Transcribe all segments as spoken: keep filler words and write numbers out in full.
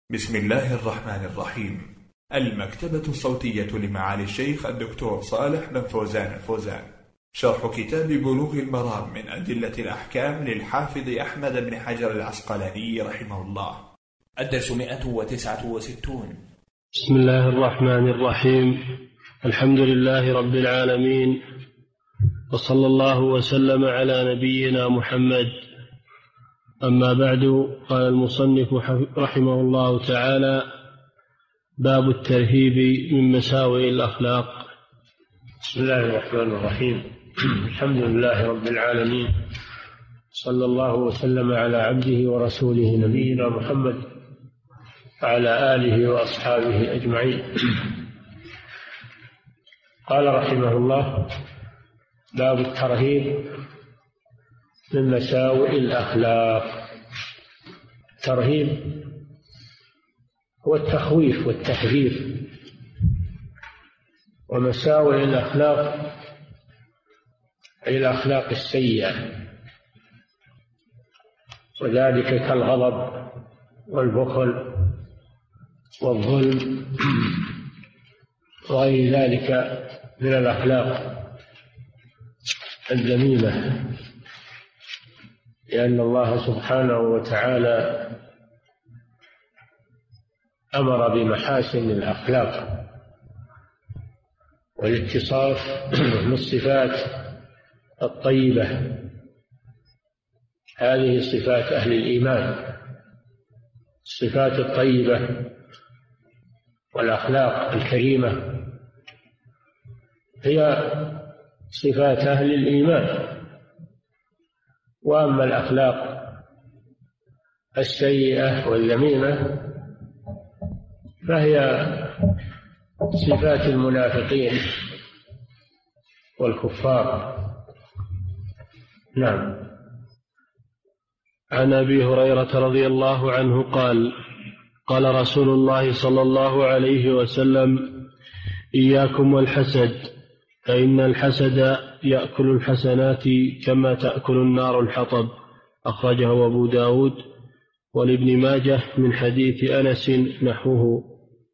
بسم الله الرحمن الرحيم. المكتبة الصوتية لمعالي الشيخ الدكتور صالح بن فوزان الفوزان، شرح كتاب بلوغ المرام من أدلة الأحكام للحافظ أحمد بن حجر العسقلاني رحمه الله. الدرس مئة وتسعة وستون. بسم الله الرحمن الرحيم. الحمد لله رب العالمين، وصلى الله وسلم على نبينا محمد. أما بعد، قال المصنف رحمه الله تعالى: باب الترهيب من مساوئ الأخلاق. بسم الله الرحمن الرحيم. الحمد لله رب العالمين، صلى الله وسلم على عبده ورسوله نبينا محمد وعلى آله وأصحابه أجمعين. قال رحمه الله: باب الترهيب من مساوئ الأخلاق. الترهيب هو التخويف والتحذير، ومساوئ الأخلاق أي الأخلاق السيئة، وذلك كالغضب والبخل والظلم وغير ذلك من الأخلاق الذميمة، لأن الله سبحانه وتعالى أمر بمحاسن الأخلاق والاتصاف بالصفات الطيبة. هذه صفات أهل الإيمان، الصفات الطيبة والأخلاق الكريمة هي صفات أهل الإيمان. وأما الأخلاق السيئة والذميمة فهي صفات المنافقين والكفار. نعم. عن أبي هريرة رضي الله عنه قال: قال رسول الله صلى الله عليه وسلم: إياكم والحسد، فإن الحسد يأكل الحسنات كما تأكل النار الحطب. أخرجه أبو داود ولابن ماجه من حديث أنس نحوه.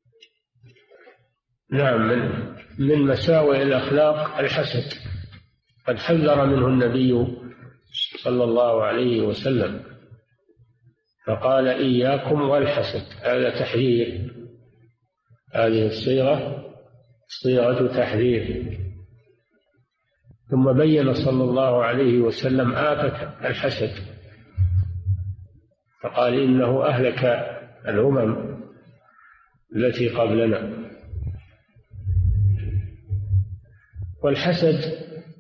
نعم. من, من مساوئ الأخلاق الحسد، قد حذر منه النبي صلى الله عليه وسلم، فقال: إياكم والحسد. هذا تحذير، هذه الصيغة صيغة تحذير. ثم بين صلى الله عليه وسلم آفة الحسد، فقال: إنه أهلك الأمم التي قبلنا. والحسد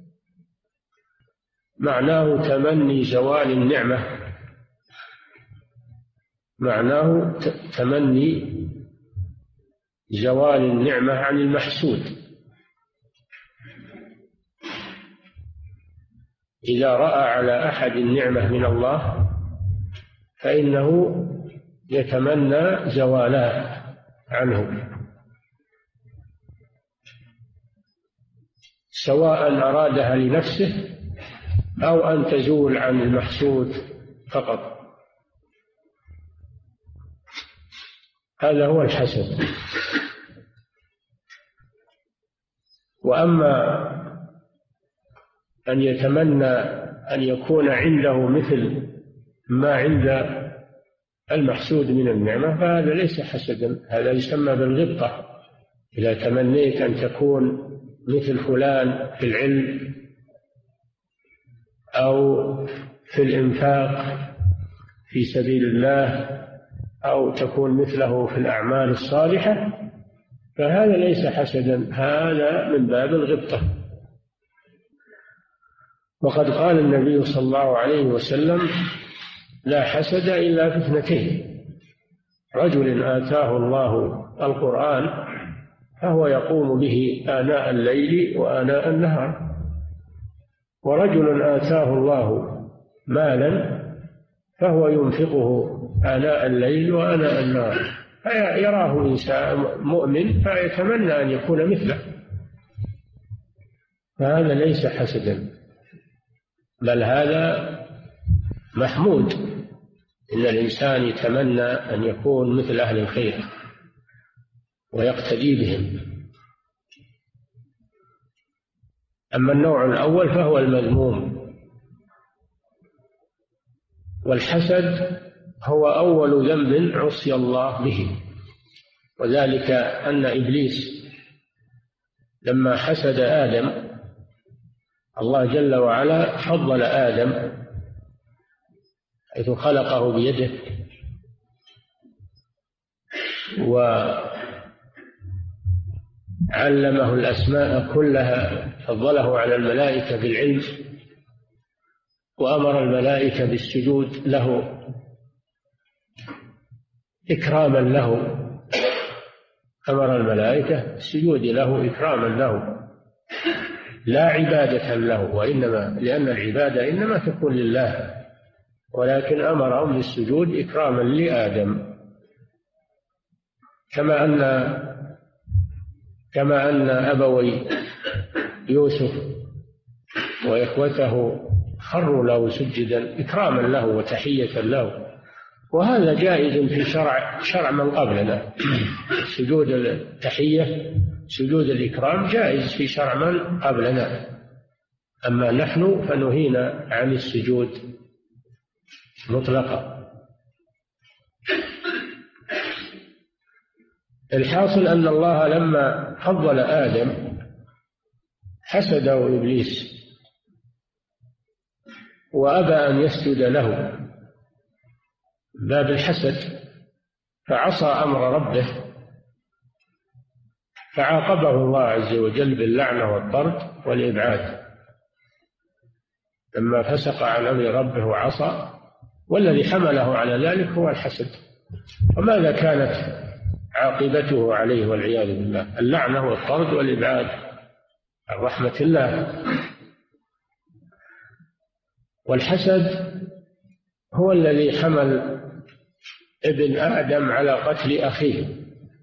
معناه تمني زوال النعمة، معناه تمني زوال النعمة عن المحسود. إذا رأى على أحد النعمة من الله فإنه يتمنى زوالها عنه، سواء أرادها لنفسه أو أن تزول عن المحسود فقط. هذا هو الحسد. وأما أن يتمنى أن يكون عنده مثل ما عند المحسود من النعمة فهذا ليس حسدا، هذا يسمى بالغبطة. إذا تمنيت أن تكون مثل فلان في العلم أو في الإنفاق في سبيل الله أو تكون مثله في الأعمال الصالحة فهذا ليس حسدا، هذا من باب الغبطة. وقد قال النبي صلى الله عليه وسلم: لا حسد إلا في اثنتين: رجل آتاه الله القرآن فهو يقوم به آناء الليل وآناء النهار، ورجل آتاه الله مالا فهو ينفقه آناء الليل وآناء النهار، فيراه إنسان مؤمن فيتمنى أن يكون مثله، فهذا ليس حسدا، بل هذا محمود. إن الإنسان يتمنى أن يكون مثل أهل الخير ويقتدي بهم. أما النوع الأول فهو المذموم. والحسد هو أول ذنب عصي الله به، وذلك أن إبليس لما حسد آدم الله جل وعلا فضل آدم حيث خلقه بيده وعلمه الأسماء كلها، فضله على الملائكة بالعلم، وأمر الملائكة بالسجود له إكراما له، أمر الملائكة بالسجود له إكراما له لا عبادة له، وإنما لأن العبادة إنما تكون لله، ولكن أمرهم بالسجود إكراما لآدم. كما أن كما أن أبوي يوسف وإخوته خروا له سجدا إكراما له وتحية له، وهذا جائز في شرع شرع من قبلنا. سجود التحية سجود الإكرام جائز في شرع من قبلنا، أما نحن فنهينا عن السجود مطلقا. الحاصل أن الله لما فضل آدم حسده إبليس وأبى أن يسجد له باب الحسد، فعصى أمر ربه فعاقبه الله عز وجل باللعنة والطرد والإبعاد لما فسق عن أمر ربه وعصى، والذي حمله على ذلك هو الحسد. وماذا كانت عاقبته عليه والعياذ بالله؟ اللعنة والطرد والإبعاد عن رحمة الله. والحسد هو الذي حمل ابن آدم على قتل أخيه.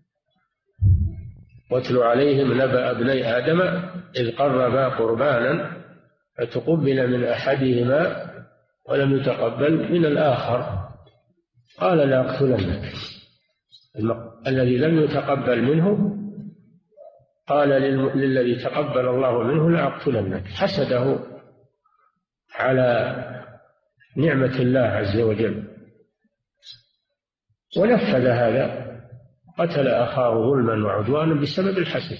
واتل عليهم نبأ ابني آدم إذ قربا قربانا فتقبل من أحدهما ولم يتقبل من الآخر قال لأقتلنك. الذي لم يتقبل منه قال للذي تقبل الله منه لأقتلنك، حسده على نعمة الله عز وجل ونفذ هذا، قتل أخاه ظلما وعدوانا بسبب الحسد.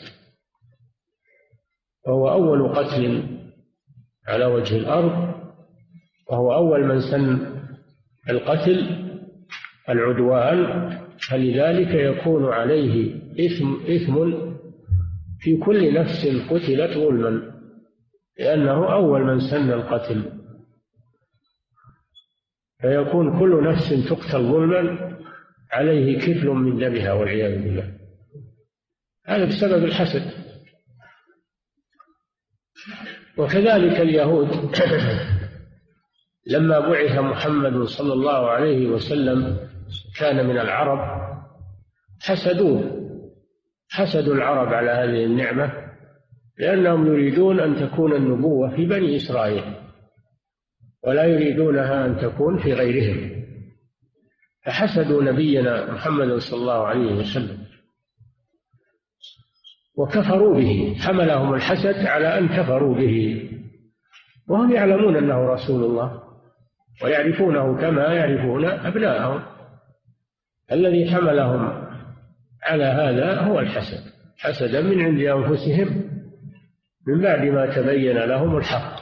وهو أول قتل على وجه الأرض، وهو أول من سن القتل العدوان، فلذلك يكون عليه إثم, إثم في كل نفس قتلت ظلما، لأنه أول من سن القتل، فيكون كل نفس تقتل ظلما عليه كفل من دمها والعياذ بالله. هذا بسبب الحسد. وكذلك اليهود لما بعث محمد صلى الله عليه وسلم كان من العرب، حسدوه حسدوا العرب على هذه النعمة، لأنهم يريدون أن تكون النبوة في بني إسرائيل ولا يريدونها أن تكون في غيرهم، فحسدوا نبينا محمد صلى الله عليه وسلم وكفروا به، حملهم الحسد على أن كفروا به، وهم يعلمون أنه رسول الله ويعرفونه كما يعرفون أبناءهم. الذي حملهم على هذا هو الحسد، حسدا من عند أنفسهم من بعد ما تبين لهم الحق.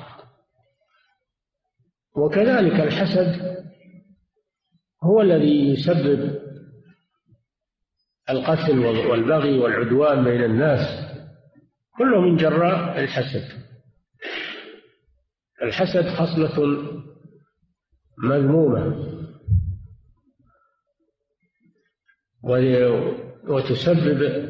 وكذلك الحسد هو الذي يسبب القتل والبغي والعدوان بين الناس، كله من جراء الحسد. الحسد خصلة مذمومة وتسبب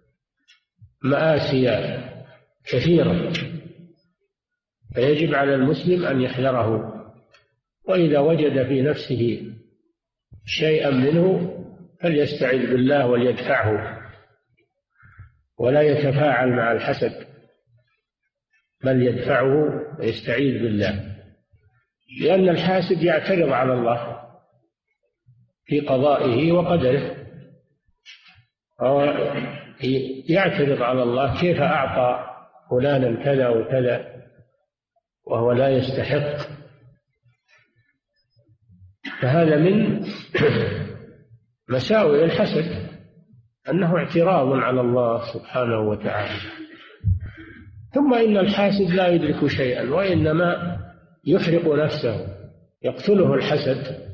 مآسي كثيرة، فيجب على المسلم أن يحذره، وإذا وجد في نفسه شيئا منه فليستعذ بالله وليدفعه، ولا يتفاعل مع الحسد بل يدفعه ويستعيذ بالله، لأن الحاسد يعترض على الله في قضائه وقدره، أو يعترض على الله كيف أعطى فلانا كذا وكذا وهو لا يستحق. فهذا من مساوئ الحسد، أنه اعتراض على الله سبحانه وتعالى. ثم إن الحاسد لا يدرك شيئا، وإنما يحرق نفسه، يقتله الحسد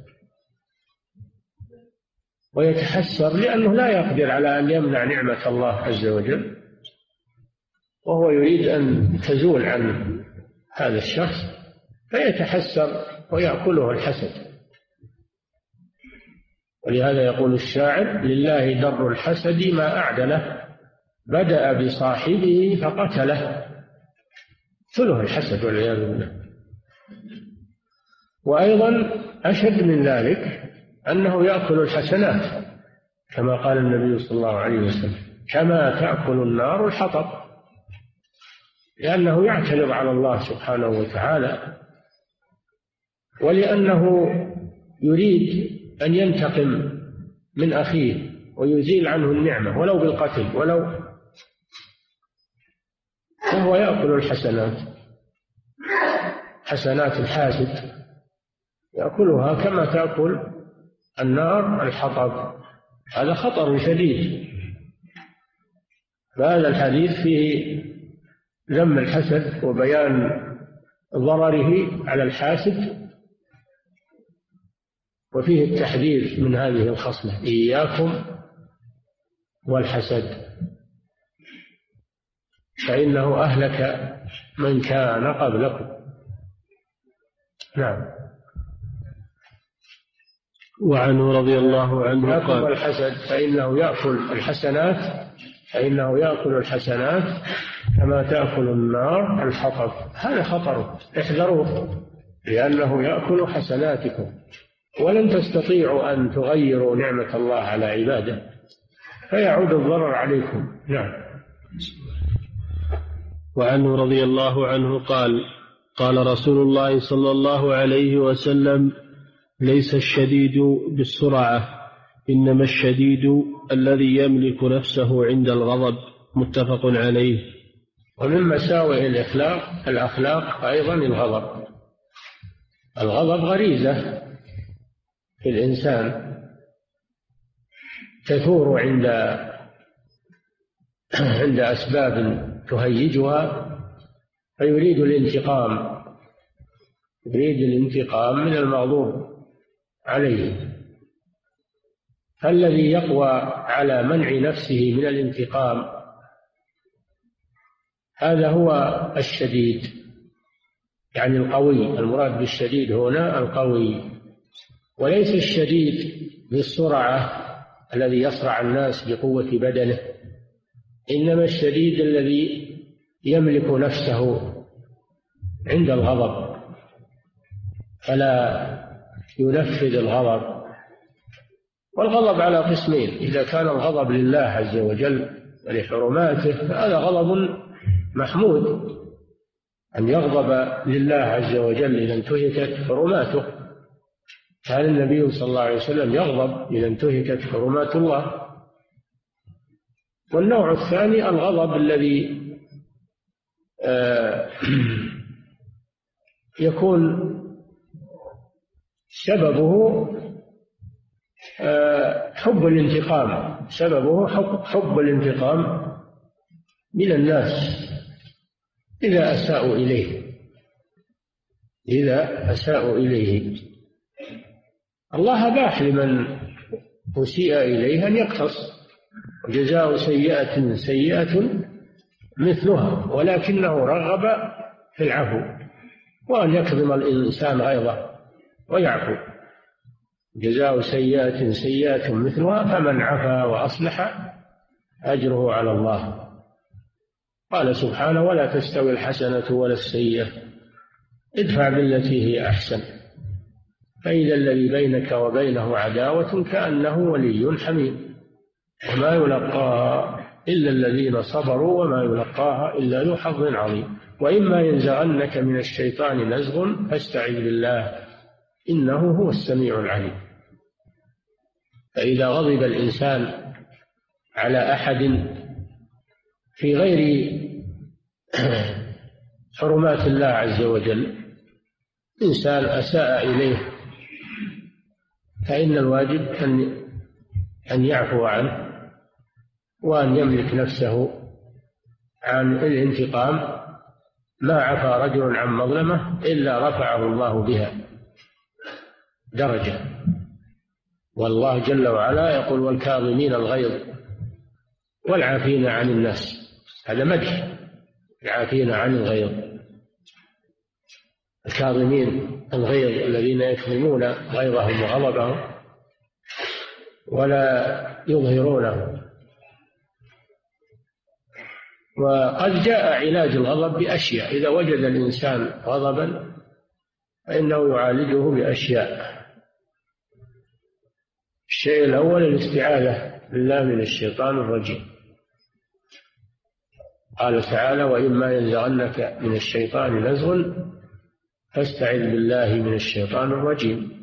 ويتحسر لأنه لا يقدر على أن يمنع نعمة الله عز وجل، وهو يريد أن تزول عن هذا الشخص فيتحسر ويأكله الحسد. ولهذا يقول الشاعر: لله در الحسد ما أعدله، بدأ بصاحبه فقتله. قتله الحسد والعياذ بالله. وأيضا أشد من ذلك أنه يأكل الحسنات، كما قال النبي صلى الله عليه وسلم: كما تأكل النار الحطب، لأنه يعترض على الله سبحانه وتعالى، ولأنه يريد أن ينتقم من أخيه ويزيل عنه النعمة ولو بالقتل، ولو فهو يأكل الحسنات، حسنات الحاسد يأكلها كما تأكل النار الحطب. هذا خطر شديد. فهذا الحديث فيه ذم الحسد وبيان ضرره على الحاسد، وفيه التحذير من هذه الخصلة: إياكم والحسد فإنه أهلك من كان قبلكم. نعم. وعنه رضي الله عنه قال: إياكم الحسد فإنه يأكل الحسنات فإنه يأكل الحسنات كما تأكل النار الحطب. هذا خطر، احذروه، لأنه يأكل حسناتكم، ولن تستطيعوا أن تغيروا نعمة الله على عباده، فيعود الضرر عليكم. نعم. وعنه رضي الله عنه قال: قال رسول الله صلى الله عليه وسلم: ليس الشديد بالسرعة، إنما الشديد الذي يملك نفسه عند الغضب. متفق عليه. ومن مساوئ الأخلاق الأخلاق أيضا الغضب. الغضب غريزة في الإنسان تثور عند عند أسباب تهيجها، فيريد الانتقام يريد الانتقام من المغضوب عليه. فالذي يقوى على منع نفسه من الانتقام هذا هو الشديد، يعني القوي. المراد بالشديد هنا القوي، وليس الشديد بالسرعة الذي يصرع الناس بقوة بدنه، إنما الشديد الذي يملك نفسه عند الغضب فلا ينفذ الغضب. والغضب على قسمين: إذا كان الغضب لله عز وجل ولحرماته فهذا غضب محمود، أن يغضب لله عز وجل إذا انتهكت حرماته. كان النبي صلى الله عليه وسلم يغضب إذا انتهكت حرمات الله. والنوع الثاني الغضب الذي يكون سببه حب الانتقام سببه حب, حب الانتقام من الناس إذا أساءوا إليه إذا أساءوا إليه. الله أباح لمن أسيء إليه أن يقتص، جزاء سيئة سيئة مثلها، ولكنه رغب في العفو وأن يكظم الإنسان غيظه ويعفو. جزاء سيئة سيئة مثلها فمن عفا وأصلح أجره على الله. قال سبحانه: ولا تستوي الحسنة ولا السيئة، ادفع بالتي هي أحسن، فإذا الذي بينك وبينه عداوة كأنه ولي حميم، وما يلقاها إلا الذين صبروا وما يلقاها إلا ذو حظ عظيم، وإما ينزغنك من الشيطان نزغ فاستعذ بالله إنه هو السميع العليم. فإذا غضب الإنسان على أحد في غير حرمات الله عز وجل، إنسان أساء إليه، فإن الواجب أن أن يعفو عنه وأن يملك نفسه عن الانتقام. ما عفا رجل عن مظلمة إلا رفعه الله بها درجة، والله جل وعلا يقول: والكاظمين الغيظ والعافين عن الناس. هذا مدح، العافين عن الغيظ، الكاظمين الغيظ الذين يكظمون غيظهم وغضبهم ولا يظهرونه. وقد جاء علاج الغضب بأشياء، إذا وجد الإنسان غضبا فإنه يعالجه بأشياء. الشيء الأول الاستعاذة بالله من الشيطان الرجيم. قال تعالى: وإما ينزغنك من الشيطان نزغ فاستعذ بالله من الشيطان الرجيم.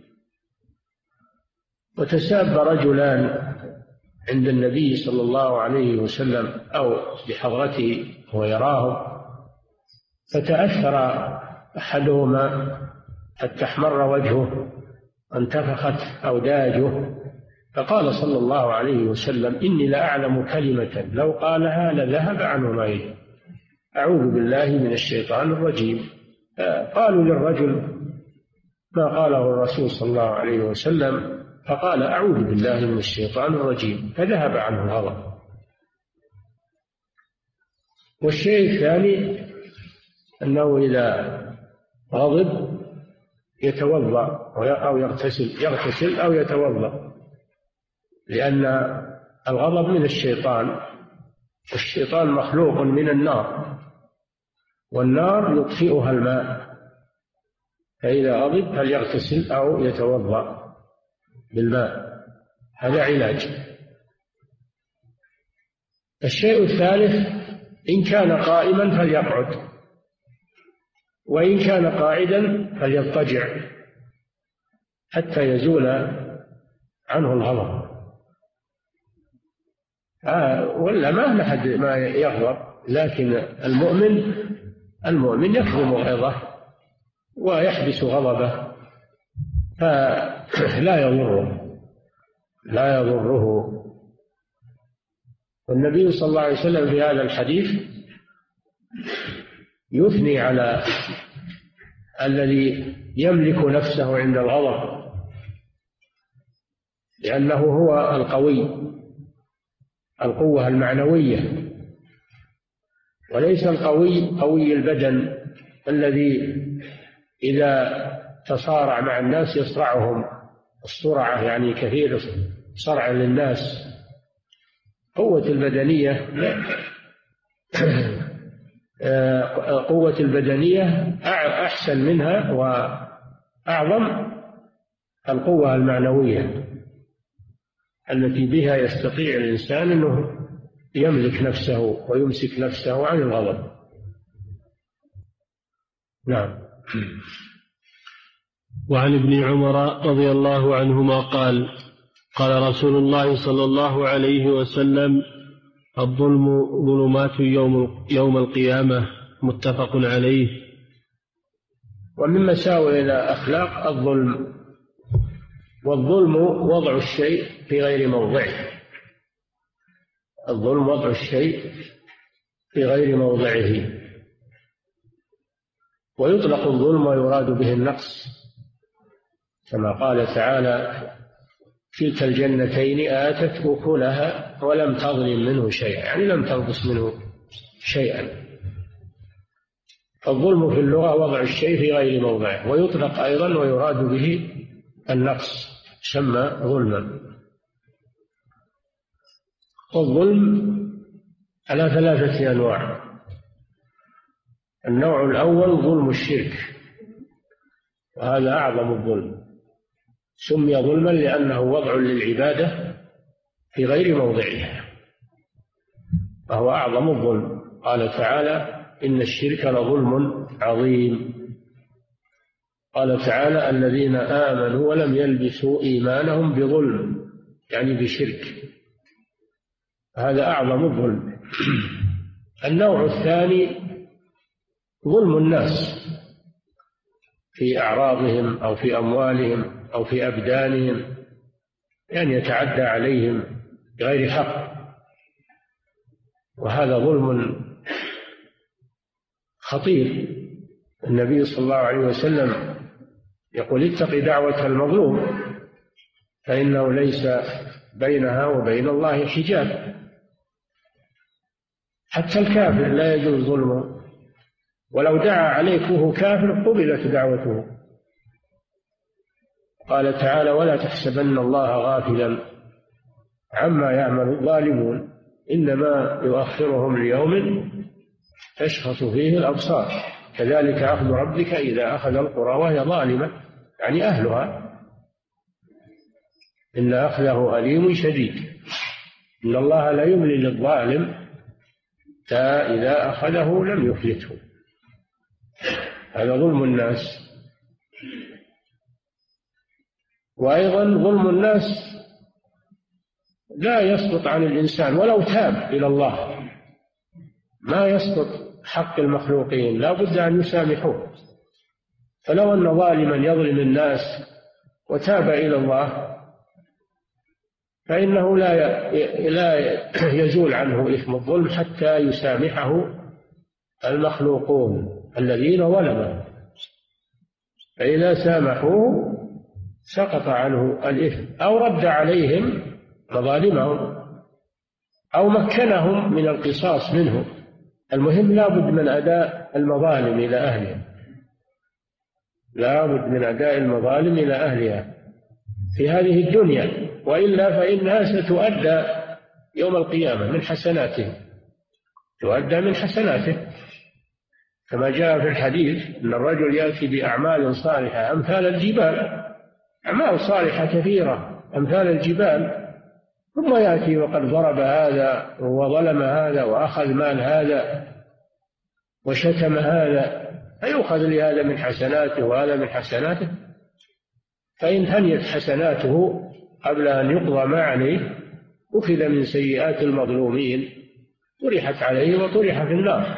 وتساب رجلان عند النبي صلى الله عليه وسلم أو بحضرته ويراه، فتأثر أحدهما حتى احمر وجهه وانتفخت أوداجه، فقال صلى الله عليه وسلم: إني لأعلم كلمة لو قالها لذهب عنه ما يجب، أعوذ بالله من الشيطان الرجيم. قالوا للرجل ما قاله الرسول صلى الله عليه وسلم، فقال: أعوذ بالله من الشيطان الرجيم، فذهب عنه الغضب. والشيء الثاني أنه إذا غضب يتوضأ أو يغتسل يغتسل أو يتوضأ، لأن الغضب من الشيطان، والشيطان مخلوق من النار، والنار يطفئها الماء، فإذا غضب فليغتسل أو يتوضأ بالماء، هذا علاج. الشيء الثالث: إن كان قائما فليقعد، وإن كان قاعدا فليضطجع حتى يزول عنه الغضب. آه ولا ما أحد ما يغضب، لكن المؤمن المؤمن يكظم غيظه ويحبس غضبه، فلا يضره لا يضره والنبي صلى الله عليه وسلم في هذا الحديث يثني على الذي يملك نفسه عند الغضب، لأنه هو القوي، القوة المعنوية، وليس القوي قوي البدن الذي إذا تصارع مع الناس يصرعهم الصرعة، يعني كثير صرع للناس. قوة البدنية قوة البدنية أحسن منها وأعظم القوة المعنوية التي بها يستطيع الإنسان أنه يملك نفسه ويمسك نفسه عن الغضب. نعم. وعن ابن عمر رضي الله عنهما قال: قال رسول الله صلى الله عليه وسلم: الظلم ظلمات يوم, يوم القيامة، متفق عليه. ومن مساوئ الأخلاق الظلم، والظلم وضع الشيء في غير موضعه، الظلم وضع الشيء في غير موضعه. ويطلق الظلم ويراد به النقص، كما قال تعالى: كلتا الجنتين آتت أكلها ولم تظلم منه شيئا، يعني لم تنقص منه شيئا. الظلم في اللغة وضع الشيء في غير موضعه، ويطلق أيضا ويراد به النقص، سمى ظلما. والظلم على ثلاثة أنواع. النوع الأول ظلم الشرك، وهذا أعظم الظلم، سمي ظلما لأنه وضع للعبادة في غير موضعها، وهو أعظم الظلم. قال تعالى: إن الشرك لظلم عظيم. قال تعالى: الذين آمنوا ولم يلبسوا إيمانهم بظلم يعني بشرك، هذا أعظم الظلم. النوع الثاني ظلم الناس في أعراضهم أو في أموالهم أو في أبدانهم، يعني يتعدى عليهم بغير حق، وهذا ظلم خطير. النبي صلى الله عليه وسلم يقول: اتق دعوة المظلوم فإنه ليس بينها وبين الله حجاب. حتى الكافر لا يجوز ظلمه، ولو دعا عليك وهو كافر قبلت دعوته. قال تعالى: ولا تحسبن الله غافلا عما يعمل الظالمون إنما يؤخرهم ليوم تشخص فيه الأبصار كذلك أخذ ربك إذا أخذ القرى وهي ظالمة، يعني أهلها، إن أخذه أليم شديد. إن الله لا يملي للظالم حتى إذا أخذه لم يفلته. هذا ظلم الناس. وأيضا ظلم الناس لا يسقط عن الإنسان ولو تاب إلى الله، ما يسقط حق المخلوقين، لا بد أن يسامحوه. فلو أن ظالما يظلم الناس وتاب إلى الله فإنه لا لا يزول عنه إثم الظلم حتى يسامحه المخلوقون الذين ظلموا، فإذا سامحوه سقط عنه الإثم، أو رد عليهم مظالمهم، أو مكنهم من القصاص منه. المهم لا بد من أداء المظالم إلى أهلها، لا بد من أداء المظالم إلى أهلها في هذه الدنيا، وإلا فإنها ستؤدى يوم القيامة من حسناته، تؤدى من حسناته، كما جاء في الحديث أن الرجل يأتي بأعمال صالحة أمثال الجبال، أعمال صالحة كثيرة أمثال الجبال، ثم يأتي وقد ضرب هذا وظلم هذا وأخذ مال هذا وشتم هذا، فيؤخذ لهذا من حسناته وهذا من حسناته، فإن هنيت حسناته قبل أن يقضى ما عليه أخذ من سيئات المظلومين طرحت عليه وطرح في النار.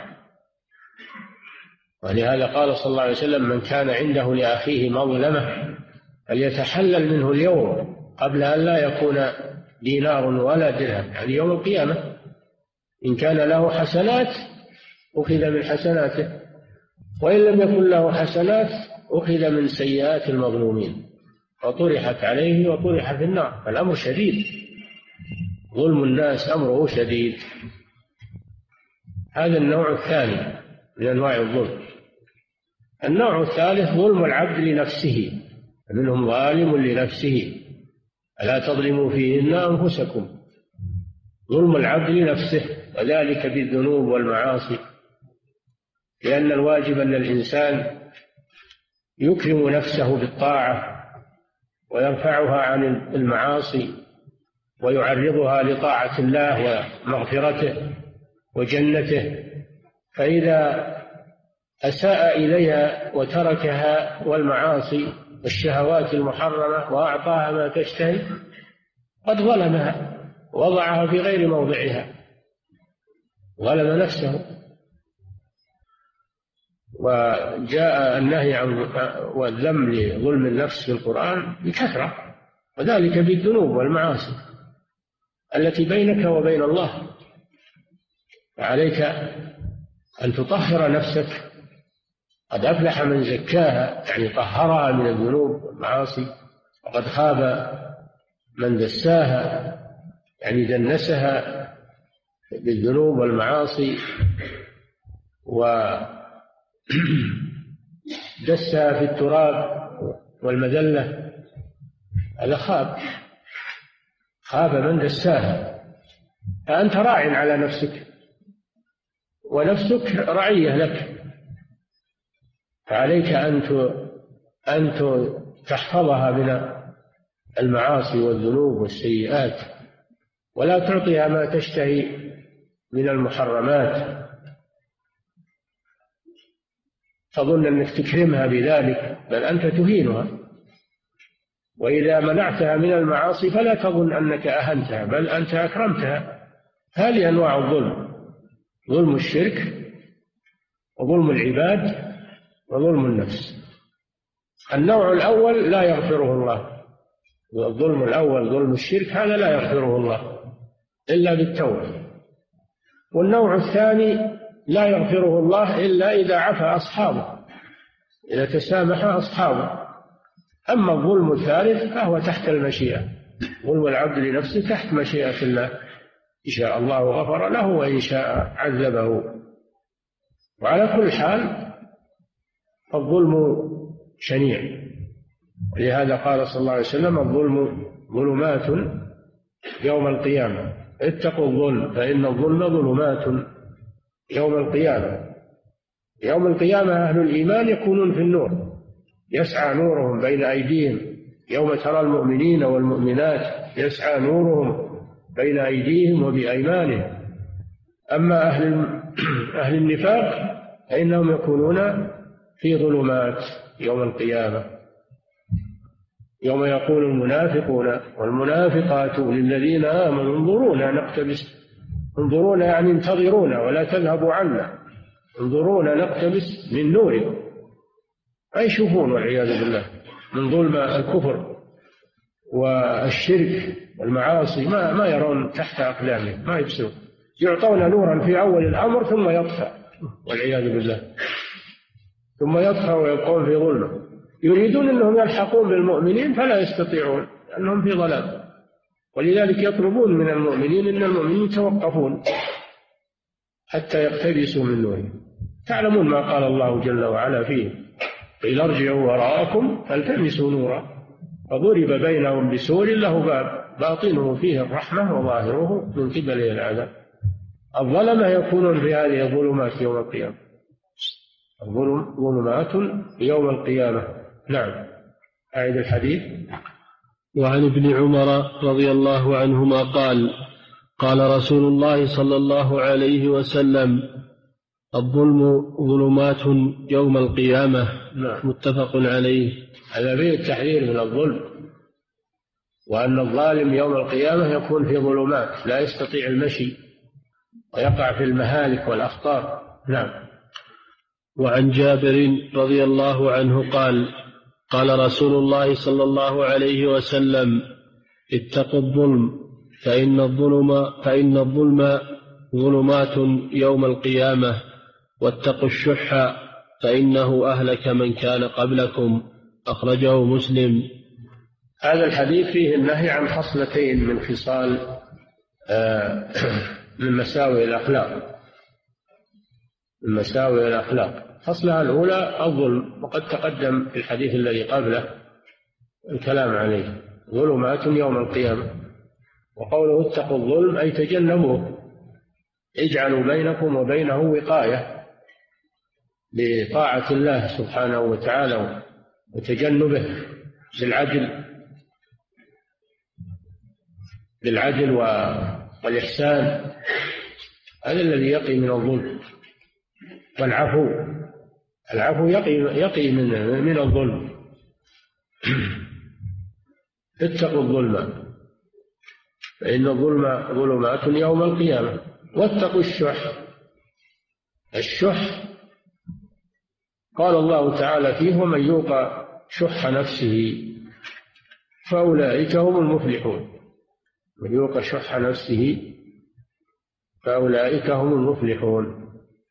ولهذا قال صلى الله عليه وسلم: من كان عنده لأخيه مظلمة فليتحلل منه اليوم قبل أن لا يكون دينار ولا درهم، يعني يوم القيامة. إن كان له حسنات أخذ من حسناته، وإن لم يكن له حسنات أخذ من سيئات المظلومين وطرحت عليه وطرح في النار. فالأمر شديد، ظلم الناس أمره شديد. هذا النوع الثاني من أنواع الظلم. النوع الثالث ظلم العبد لنفسه، منهم ظالم لنفسه ألا تظلموا فيهن أنفسكم. ظلم العبد لنفسه، وذلك بالذنوب والمعاصي، لأن الواجب أن الإنسان يكرم نفسه بالطاعة ويرفعها عن المعاصي ويعرضها لطاعة الله ومغفرته وجنته. فإذا أساء إليها وتركها والمعاصي والشهوات المحرمة وأعطاها ما تشتهي قد ظلمها، وضعها في غير موضعها، ظلم نفسه. وجاء النهي عن والذم لظلم النفس في القرآن بكثرة، وذلك بالذنوب والمعاصي التي بينك وبين الله. فعليك أن تطهر نفسك. قد أفلح من زكاها، يعني طهرها من الذنوب والمعاصي، وقد خاب من دساها، يعني دنسها بالذنوب والمعاصي ودسها في التراب والمذلة. هذا خاب خاب من دساها. فأنت راع على نفسك، ونفسك رعية لك، فعليك أن تحفظها من المعاصي والذنوب والسيئات، ولا تعطيها ما تشتهي من المحرمات، تظن أنك تكرمها بذلك، بل أنت تهينها. وإذا منعتها من المعاصي فلا تظن أنك أهنتها، بل أنت أكرمتها. هذه أنواع الظلم: ظلم الشرك، وظلم العباد، وظلم النفس. النوع الأول لا يغفره الله، الظلم الأول ظلم الشرك، هذا لا يغفره الله إلا بالتوبة. والنوع الثاني لا يغفره الله إلا إذا عفى أصحابه، إذا تسامح أصحابه. أما الظلم الثالث فهو تحت المشيئة، ظلم العبد لنفسه تحت مشيئة الله، إن شاء الله غفر له وإن شاء عذبه. وعلى كل حال الظلم شنيع، ولهذا قال صلى الله عليه وسلم: الظلم ظلمات يوم القيامة، اتقوا الظلم فإن الظلم ظلمات يوم القيامة. يوم القيامة أهل الإيمان يكونون في النور، يسعى نورهم بين أيديهم. يوم ترى المؤمنين والمؤمنات يسعى نورهم بين أيديهم وبأيمانهم. أما أهل أهل النفاق فإنهم يكونون في ظلمات يوم القيامة. يوم يقول المنافقون والمنافقات للذين آمنوا انظرونا نقتبس، انظرونا يعني انتظرونا ولا تذهبوا عنا، انظرونا نقتبس من نوركم. ما يشوفون والعياذ بالله من ظلم الكفر والشرك والمعاصي، ما ما يرون تحت أقدامهم، ما يبصرون. يعطون نورا في أول الأمر ثم يطفأ والعياذ بالله، ثم يطفأ ويبقون في ظلمه. يريدون أنهم يلحقون بالمؤمنين فلا يستطيعون لأنهم في ضلال، ولذلك يطلبون من المؤمنين أن المؤمنين يتوقفون حتى يقتبسوا من نورهم. تعلمون ما قال الله جل وعلا فيه: قيل ارجعوا وراءكم فالتمسوا نورا فضرب بينهم بسور له باب باطنه فيه الرحمة وظاهره من قبله العذاب. الظلمة يكونون في هذه الظلمات يوم القيامة، الظلم ظلمات يوم القيامة. نعم. أعيد الحديث. وعن ابن عمر رضي الله عنهما قال: قال رسول الله صلى الله عليه وسلم: الظلم ظلمات يوم القيامة. نعم. متفق عليه. هذا فيه التحذير من الظلم، وأن الظالم يوم القيامة يكون في ظلمات لا يستطيع المشي ويقع في المهالك والأخطار. نعم. وعن جابر رضي الله عنه قال: قال رسول الله صلى الله عليه وسلم: اتقوا الظلم فإن الظلم فإن الظلم ظلمات يوم القيامة، واتقوا الشح فإنه أهلك من كان قبلكم. أخرجه مسلم. هذا الحديث فيه النهي عن خصلتين من خصال من مساوئ الأخلاق من مساوئ الأخلاق. خصلها الأولى الظلم، وقد تقدم في الحديث الذي قبله الكلام عليه: ظلمات يوم القيامة. وقوله اتقوا الظلم أي تجنبوه، اجعلوا بينكم وبينه وقاية بطاعة الله سبحانه وتعالى وتجنبه بالعدل بالعدل والإحسان. هذا الذي يقي من الظلم. والعفو العفو يقي يقي من من الظلم. اتقوا الظلم فإن الظلم ظلمات يوم القيامة، واتقوا الشح. الشح قال الله تعالى فيه: ومن يوق شح نفسه فأولئك هم المفلحون. من يوق شح نفسه فأولئك هم المفلحون.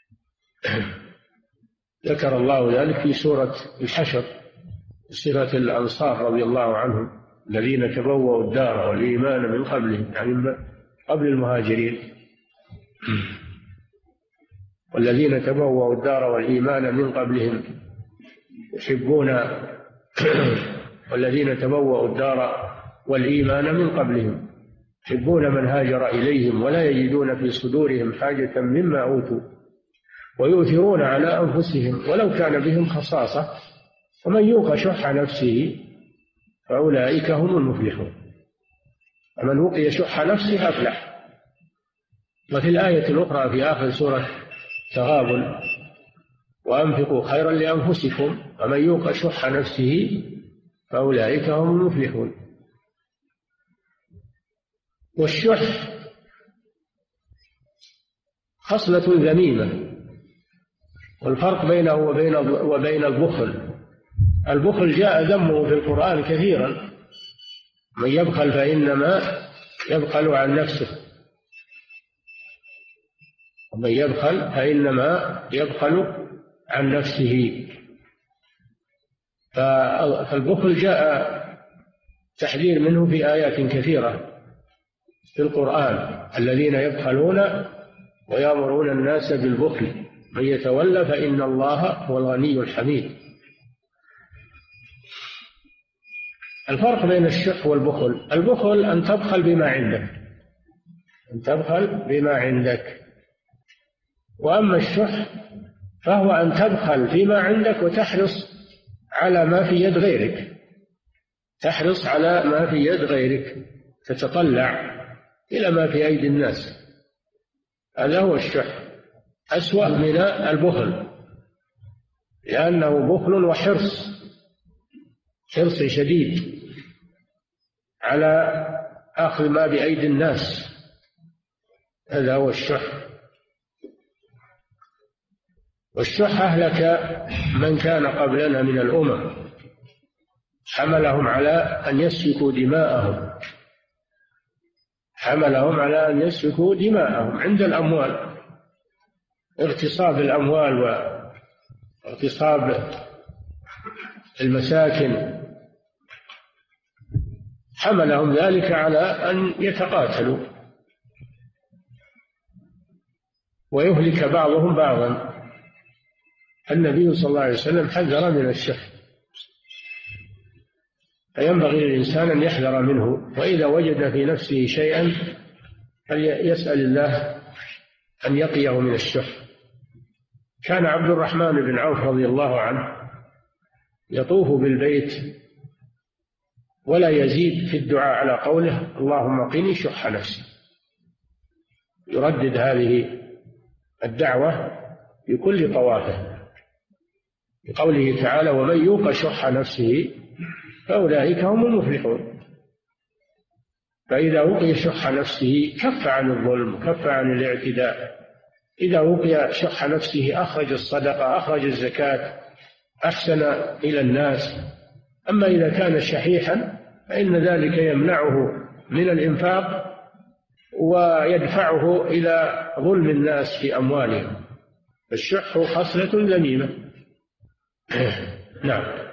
ذكر الله ذلك في سورة الحشر، صفة الأنصار رضي الله عنهم الذين تبوأوا الدار والإيمان من قبلهم، يعني قبل المهاجرين. والذين تبوأوا الدار والإيمان من قبلهم يحبون والذين تبوأوا الدار والإيمان من قبلهم يحبون من هاجر إليهم ولا يجدون في صدورهم حاجة مما أوتوا ويؤثرون على أنفسهم ولو كان بهم خصاصة ومن يوق شح نفسه فأولئك هم المفلحون. ومن وقي شح نفسه أفلح. وفي الآية الأخرى في آخر سورة تغابن: وأنفقوا خيرا لأنفسكم ومن يوق شح نفسه فأولئك هم المفلحون. والشح خصلة ذميمة، والفرق بينه وبين وبين البخل. البخل جاء ذمه في القرآن كثيرا: من يبخل فإنما يبخل عن نفسه، ومن يبخل فإنما يبخل عن نفسه. فالبخل جاء تحذير منه في آيات كثيرة في القرآن: الذين يبخلون ويأمرون الناس بالبخل من يتولى فإن الله هو الغني الحميد. الفرق بين الشح والبخل: البخل أن تبخل بما عندك، أن تبخل بما عندك، وأما الشح فهو أن تبخل فيما عندك وتحرص على ما في يد غيرك، تحرص على ما في يد غيرك، تتطلع إلى ما في أيدي الناس. هذا هو الشح، أسوأ من البخل، لأنه بخل وحرص، حرص شديد على أخذ ما بأيدي الناس. هذا هو الشح. والشح أهلك من كان قبلنا من الأمم، حملهم على أن يسفكوا دماءهم، حملهم على أن يسفكوا دماءهم عند الأموال، اغتصاب الأموال واغتصاب المساكن، حملهم ذلك على أن يتقاتلوا ويهلك بعضهم بعضا. النبي صلى الله عليه وسلم حذر من الشح، فينبغي للإنسان أن يحذر منه، وإذا وجد في نفسه شيئا فليسأل الله أن يقيه من الشح. كان عبد الرحمن بن عوف رضي الله عنه يطوف بالبيت ولا يزيد في الدعاء على قوله: اللهم قني شح نفسي، يردد هذه الدعوة في كل طوافه، بقوله تعالى: ومن يوق شح نفسه فأولئك هم المفلحون. فإذا وقي شح نفسه كف عن الظلم، كف عن الاعتداء. إذا وقي شح نفسه أخرج الصدقة، أخرج الزكاة، أحسن إلى الناس. أما إذا كان شحيحا فإن ذلك يمنعه من الإنفاق ويدفعه إلى ظلم الناس في أموالهم. الشح خصلة ذميمة. نعم.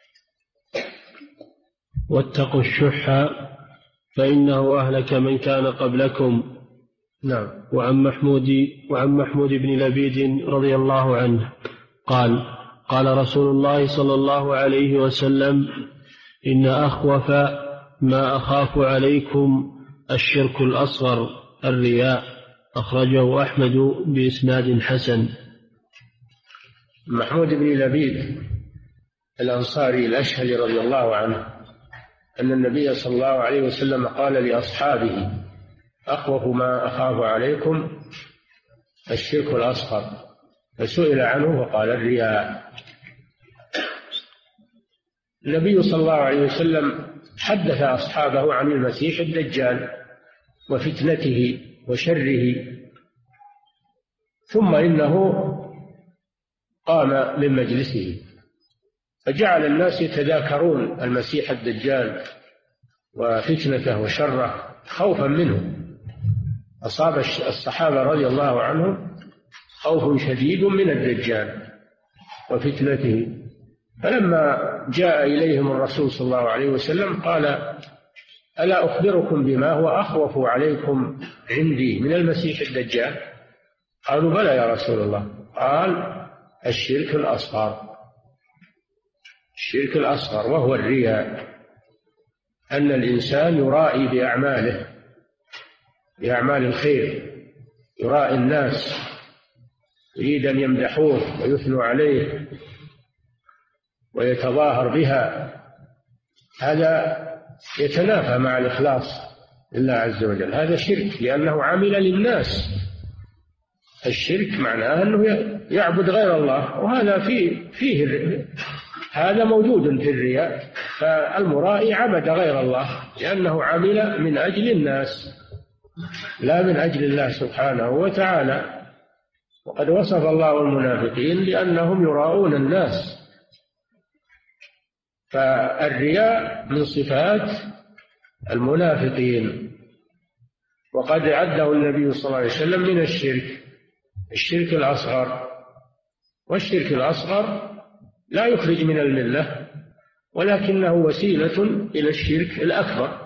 واتقوا الشح فإنه أهلك من كان قبلكم. نعم. وعن محمود وعن محمود بن لبيد رضي الله عنه قال: قال رسول الله صلى الله عليه وسلم: إن أخوف ما أخاف عليكم الشرك الأصغر الرياء. أخرجه أحمد بإسناد حسن. محمود بن لبيد الأنصاري الأشهلي رضي الله عنه أن النبي صلى الله عليه وسلم قال لأصحابه: أخوف ما أخاف عليكم الشرك الأصغر، فسئل عنه فقال: الرياء. النبي صلى الله عليه وسلم حدث أصحابه عن المسيح الدجال وفتنته وشره، ثم إنه قام من مجلسه فجعل الناس يتذاكرون المسيح الدجال وفتنته وشره خوفا منه. أصاب الصحابة رضي الله عنهم خوف شديد من الدجال وفتنته، فلما جاء إليهم الرسول صلى الله عليه وسلم قال: ألا أخبركم بما هو أخوف عليكم عندي من المسيح الدجال؟ قالوا: بلى يا رسول الله. قال: الشرك الأصغر، الشرك الأصغر، وهو الرياء، أن الإنسان يرائي بأعماله، بأعمال الخير، يرائي الناس، يريد أن يمدحوه ويثنوا عليه ويتظاهر بها. هذا يتنافى مع الإخلاص لله عز وجل، هذا شرك لأنه عمل للناس. الشرك معناه أنه يعبد غير الله، وهذا فيه, فيه هذا موجود في الرياء، فالمرائي عبد غير الله لأنه عمل من أجل الناس لا من أجل الله سبحانه وتعالى. وقد وصف الله المنافقين لأنهم يراءون الناس. فالرياء من صفات المنافقين، وقد عده النبي صلى الله عليه وسلم من الشرك، الشرك الأصغر. والشرك الأصغر لا يخرج من الملة، ولكنه وسيلة إلى الشرك الأكبر،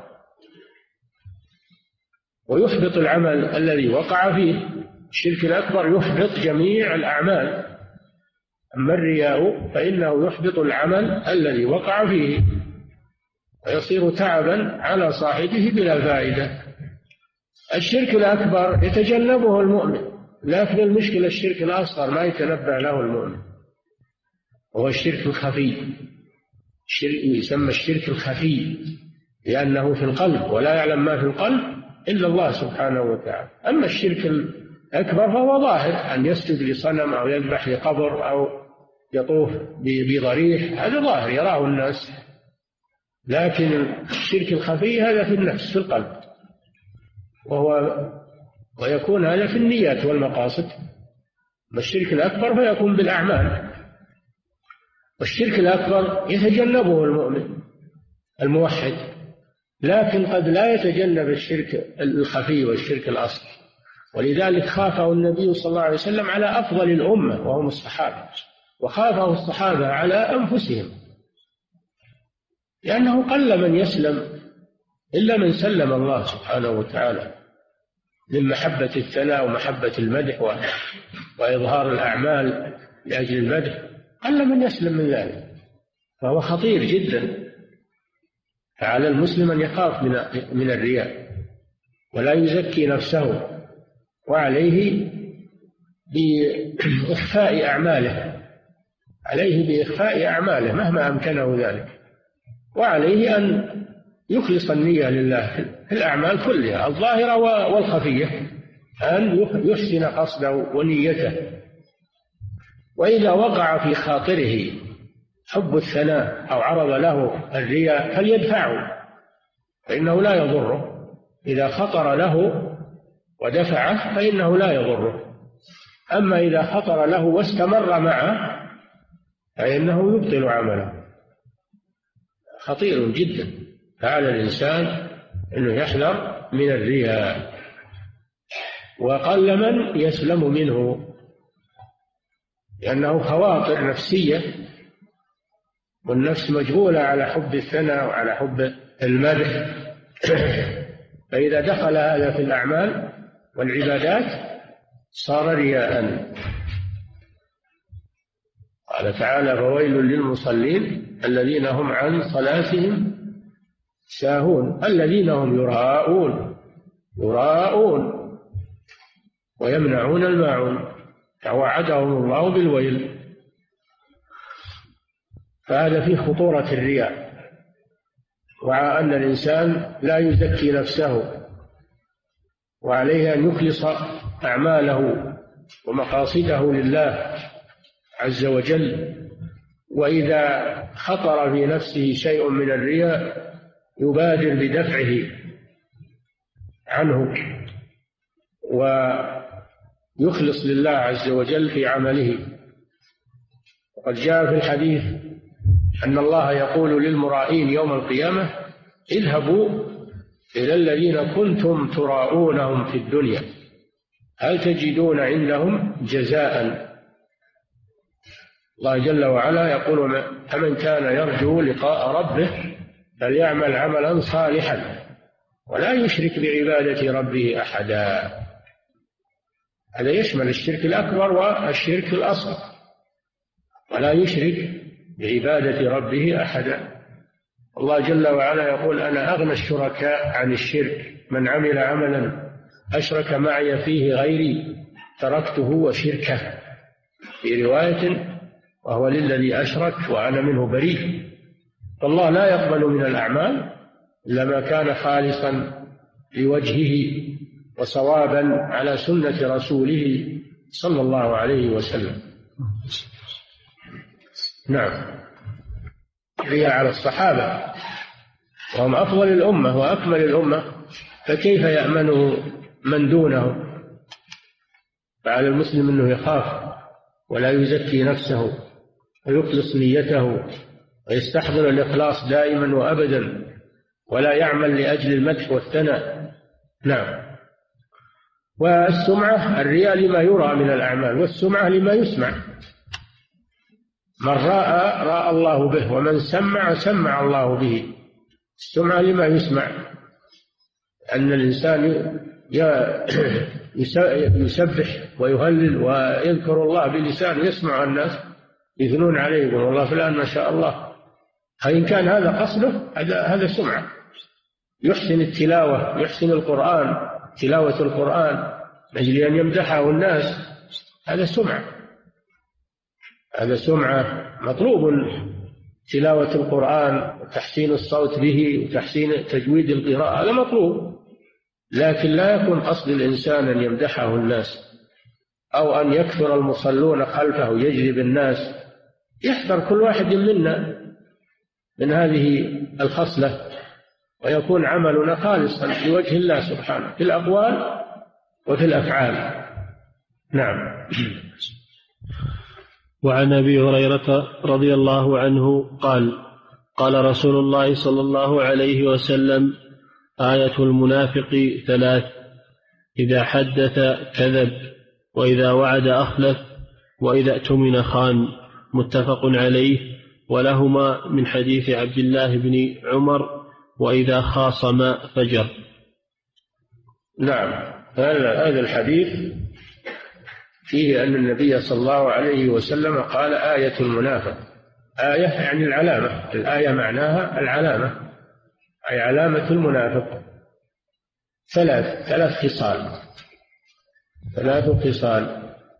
ويحبط العمل الذي وقع فيه. الشرك الأكبر يحبط جميع الأعمال، أما الرياء فإنه يحبط العمل الذي وقع فيه ويصير تعبا على صاحبه بلا فائدة. الشرك الأكبر يتجنبه المؤمن، لكن المشكلة الشرك الأصغر ما يتنبه له المؤمن، وهو الشرك الخفي. الشرك يسمى الشرك الخفي لأنه في القلب، ولا يعلم ما في القلب إلا الله سبحانه وتعالى. أما الشرك الأكبر فهو ظاهر، أن يسجد لصنم أو يذبح لقبر أو يطوف بضريح، هذا ظاهر يراه الناس. لكن الشرك الخفي هذا في النفس في القلب، وهو ويكون هذا في النيات والمقاصد. والشرك الأكبر فيكون بالأعمال. والشرك الأكبر يتجنبه المؤمن الموحد، لكن قد لا يتجنب الشرك الخفي والشرك الأصغر. ولذلك خافه النبي صلى الله عليه وسلم على أفضل الأمة وهم الصحابة، وخافه الصحابة على أنفسهم، لأنه قل من يسلم إلا من سلم الله سبحانه وتعالى من محبة الثناء ومحبة المدح وإظهار الأعمال لأجل المدح، قل من يسلم من ذلك. فهو خطير جدا. فعلى المسلم أن يخاف من من الرياء ولا يزكي نفسه، وعليه بإخفاء أعماله، عليه بإخفاء أعماله مهما أمكنه ذلك، وعليه أن يخلص النية لله في الأعمال كلها الظاهرة والخفية، أن يحسن قصده ونيته. وإذا وقع في خاطره حب الثناء أو عرض له الرياء فليدفعه، فإنه لا يضره. إذا خطر له ودفعه فإنه لا يضره. أما إذا خطر له واستمر معه فإنه يبطل عمله. خطير جدا. فعلى الإنسان أنه يحذر من الرياء، وقل من يسلم منه، لأنه خواطر نفسية، والنفس مجبولة على حب الثناء وعلى حب المدح. فإذا دخل هذا في الأعمال والعبادات صار رياء. قال تعالى: فويل للمصلين الذين هم عن صلاتهم ساهون الذين هم يراءون يراءون ويمنعون الماعون توعدهم الله بالويل. فهذا فيه خطورة الرياء، وعلى أن الإنسان لا يزكي نفسه، وعليه أن يخلص أعماله ومقاصده لله عز وجل. وإذا خطر في نفسه شيء من الرياء يبادر بدفعه عنه ويخلص لله عز وجل في عمله. وقد جاء في الحديث أن الله يقول للمرائين يوم القيامة: اذهبوا إلى الذين كنتم تراءونهم في الدنيا هل تجدون عندهم جزاء. الله جل وعلا يقول: فمن كان يرجو لقاء ربه فليعمل عملا صالحا ولا يشرك بعبادة ربه أحدا. هذا يشمل الشرك الأكبر والشرك الأصغر. ولا يشرك بعبادة ربه أحدا. الله جل وعلا يقول: أنا أغنى الشركاء عن الشرك، من عمل عملا أشرك معي فيه غيري تركته وشركه. في رواية: وهو للذي أشرك وأنا منه بريء. فالله لا يقبل من الأعمال إلا ما كان خالصا لوجهه وصوابا على سنة رسوله صلى الله عليه وسلم. نعم. الرياء على الصحابة وهم أفضل الأمة وأكمل الأمة، فكيف يأمنه من دونه؟ فعلى المسلم أنه يخاف ولا يزكي نفسه ويخلص نيته ويستحضر الإخلاص دائما وأبدا ولا يعمل لأجل المدح والثناء. نعم. والسمعة الرياء لما يرى من الأعمال، والسمعة لما يسمع. من رأى رأى الله به، ومن سمع سمع الله به. السمعة لما يسمع، أن الإنسان يسبح ويهلل ويذكر الله بلسانه يسمع الناس يثنون عليه يقول والله فلان ما شاء الله، فإن كان هذا قصده هذا هذا سمعة. يحسن التلاوة، يحسن القرآن، تلاوة القرآن لأجل أن يمدحه الناس، هذا سمعة. هذا سمعة. مطلوب تلاوة القرآن وتحسين الصوت به وتحسين تجويد القراءة، هذا مطلوب، لكن لا يكون قصد الإنسان أن يمدحه الناس أو أن يكثر المصلون خلفه يجذب الناس. يحذر كل واحد منا من هذه الخصلة، ويكون عملنا خالصا لوجه الله سبحانه في الأقوال وفي الأفعال. نعم. وعن أبي هريرة رضي الله عنه قال قال رسول الله صلى الله عليه وسلم آية المنافق ثلاث: إذا حدث كذب، وإذا وعد أخلف، وإذا اؤتمن خان. متفق عليه، ولهما من حديث عبد الله بن عمر: وإذا خاصم فجر. نعم. هذا الحديث فيه أن النبي صلى الله عليه وسلم قال آية المنافق. آية يعني العلامة، الآية معناها العلامة، أي علامة المنافق ثلاث ثلاث خصال ثلاث خصال: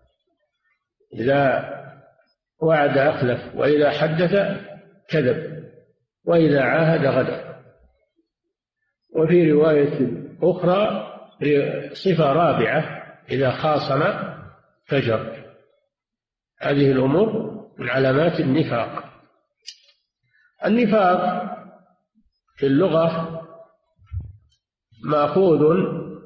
إذا وعد أخلف، وإذا حدث كذب، وإذا عاهد غدر. وفي رواية أخرى صفة رابعة: إذا خاصم فجر. هذه الأمور من علامات النفاق. النفاق في اللغة مأخوذ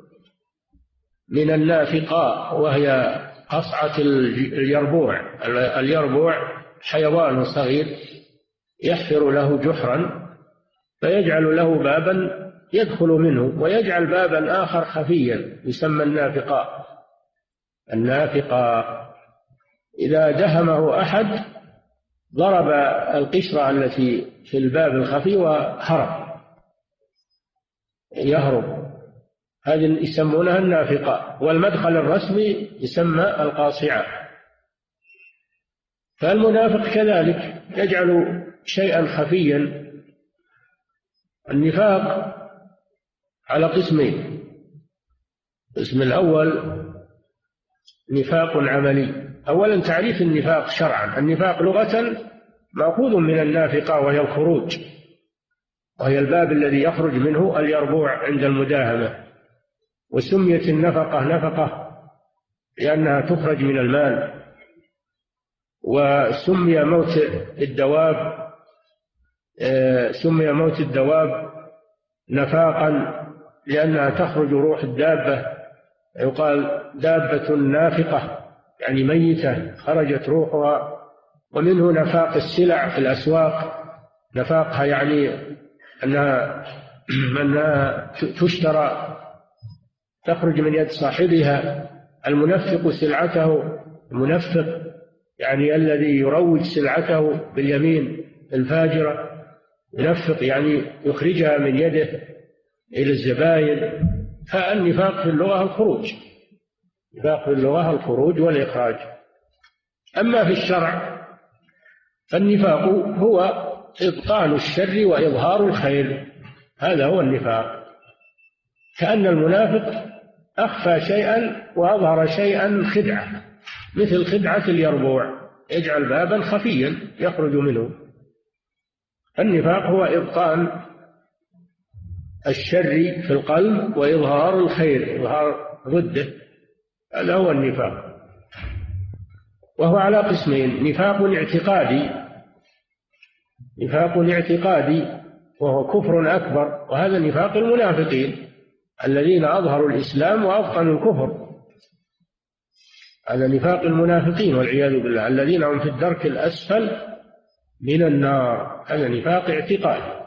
من النافقاء، وهي قصعة اليربوع. اليربوع حيوان صغير يحفر له جحرا فيجعل له بابا يدخل منه، ويجعل بابا آخر خفيا يسمى النافقاء. النافقاء إذا دهمه أحد ضرب القشرة التي في الباب الخفي وهرب يهرب. هذه يسمونها النافقاء. والمدخل الرسمي يسمى القاصعة. فالمنافق كذلك يجعل شيئا خفيا. النفاق على قسمين: القسم الأول نفاق عملي. أولا تعريف النفاق شرعا: النفاق لغة مأخوذ من النافقة، وهي الخروج، وهي الباب الذي يخرج منه اليربوع عند المداهمة. وسميت النفقة نفقة لأنها تخرج من المال. وسمي موت الدواب سمي موت الدواب نفاقا لأنها تخرج روح الدابة. يقال دابة نافقة يعني ميتة خرجت روحها. ومنه نفاق السلع في الأسواق. نفاقها يعني أنها, أنها تشترى تخرج من يد صاحبها. المنفق سلعته، المنفق يعني الذي يروج سلعته باليمين الفاجرة. ينفق يعني يخرجها من يده إلى الزبائن. فالنفاق في اللغة الخروج. النفاق في اللغة الخروج والإخراج. أما في الشرع فالنفاق هو إبطان الشر وإظهار الخير. هذا هو النفاق. كأن المنافق أخفى شيئا وأظهر شيئا خدعة، مثل خدعة اليربوع، يجعل بابا خفيا يخرج منه. النفاق هو إبطان الشر في القلب وإظهار الخير، إظهار ضده. هذا هو النفاق. وهو على قسمين: نفاق اعتقادي نفاق اعتقادي وهو كفر أكبر، وهذا نفاق المنافقين الذين أظهروا الإسلام وأبطنوا الكفر. هذا نفاق المنافقين والعياذ بالله الذين هم في الدرك الأسفل من النار. هذا نفاق اعتقادي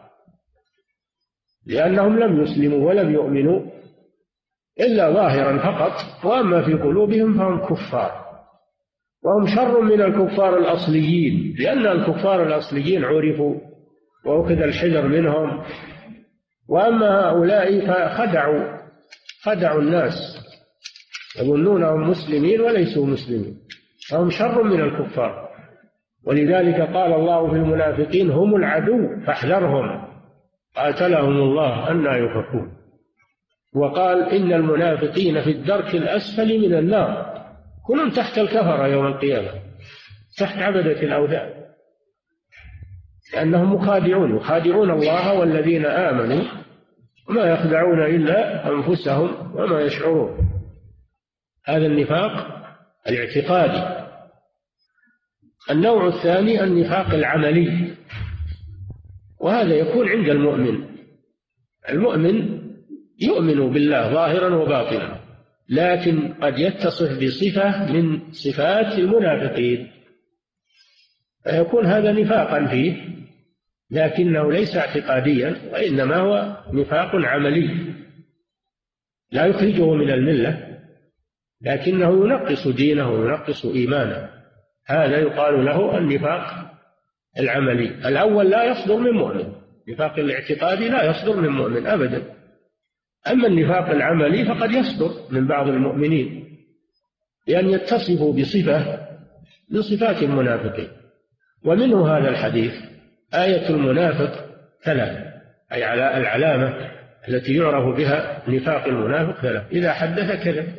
لأنهم لم يسلموا ولم يؤمنوا إلا ظاهرا فقط، وأما في قلوبهم فهم كفار، وهم شر من الكفار الأصليين، لأن الكفار الأصليين عرفوا وأخذ الحذر منهم، وأما هؤلاء فخدعوا خدعوا الناس يظنونهم مسلمين وليسوا مسلمين، فهم شر من الكفار. ولذلك قال الله في المنافقين هم العدو فاحذرهم قاتلهم الله أنى يؤفكون. وقال إن المنافقين في الدرك الأسفل من النار، كلهم تحت الكفرة يوم القيامة، تحت عبدة الأوثان، لأنهم مخادعون يخادعون الله والذين آمنوا وما يخدعون إلا أنفسهم وما يشعرون. هذا النفاق الاعتقادي. النوع الثاني النفاق العملي، وهذا يكون عند المؤمن. المؤمن يؤمن بالله ظاهرا وباطنا، لكن قد يتصف بصفة من صفات المنافقين فيكون هذا نفاقا فيه، لكنه ليس اعتقاديا، وإنما هو نفاق عملي لا يخرجه من الملة، لكنه ينقص دينه وينقص إيمانه. هذا يقال له النفاق العملي. الأول لا يصدر من مؤمن، نفاق الاعتقادي لا يصدر من مؤمن أبدا. أما النفاق العملي فقد يصدر من بعض المؤمنين لأن يتصفوا بصفة من صفات المنافقين. ومنه هذا الحديث آية المنافق ثلاث، أي على العلامة التي يعرف بها نفاق المنافق ثلاث: إذا حدث كذب،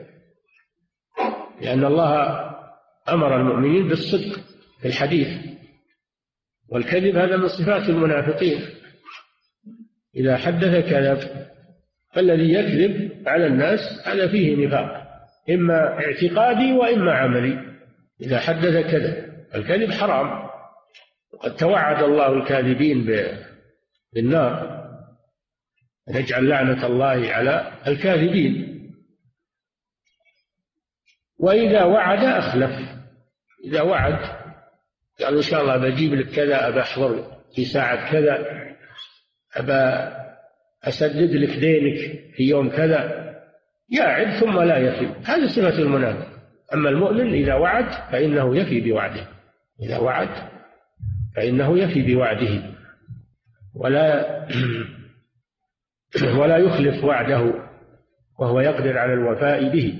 لأن الله أمر المؤمنين بالصدق في الحديث، والكذب هذا من صفات المنافقين. إذا حدث كذب، فالذي يكذب على الناس هذا فيه نفاق إما اعتقادي وإما عملي. إذا حدث كذب، الكذب حرام، وقد توعد الله الكاذبين بالنار، نجعل لعنة الله على الكاذبين. وإذا وعد أخلف، إذا وعد قال إن شاء الله بجيب لك كذا، أبى أحضر في ساعة كذا، أبى أسدد لك دينك في يوم كذا، يعد ثم لا يفي. هذه صفة المنافق. أما المؤمن إذا وعد فإنه يفي بوعده، إذا وعد فإنه يفي بوعده ولا ولا يخلف وعده، وهو يقدر على الوفاء به.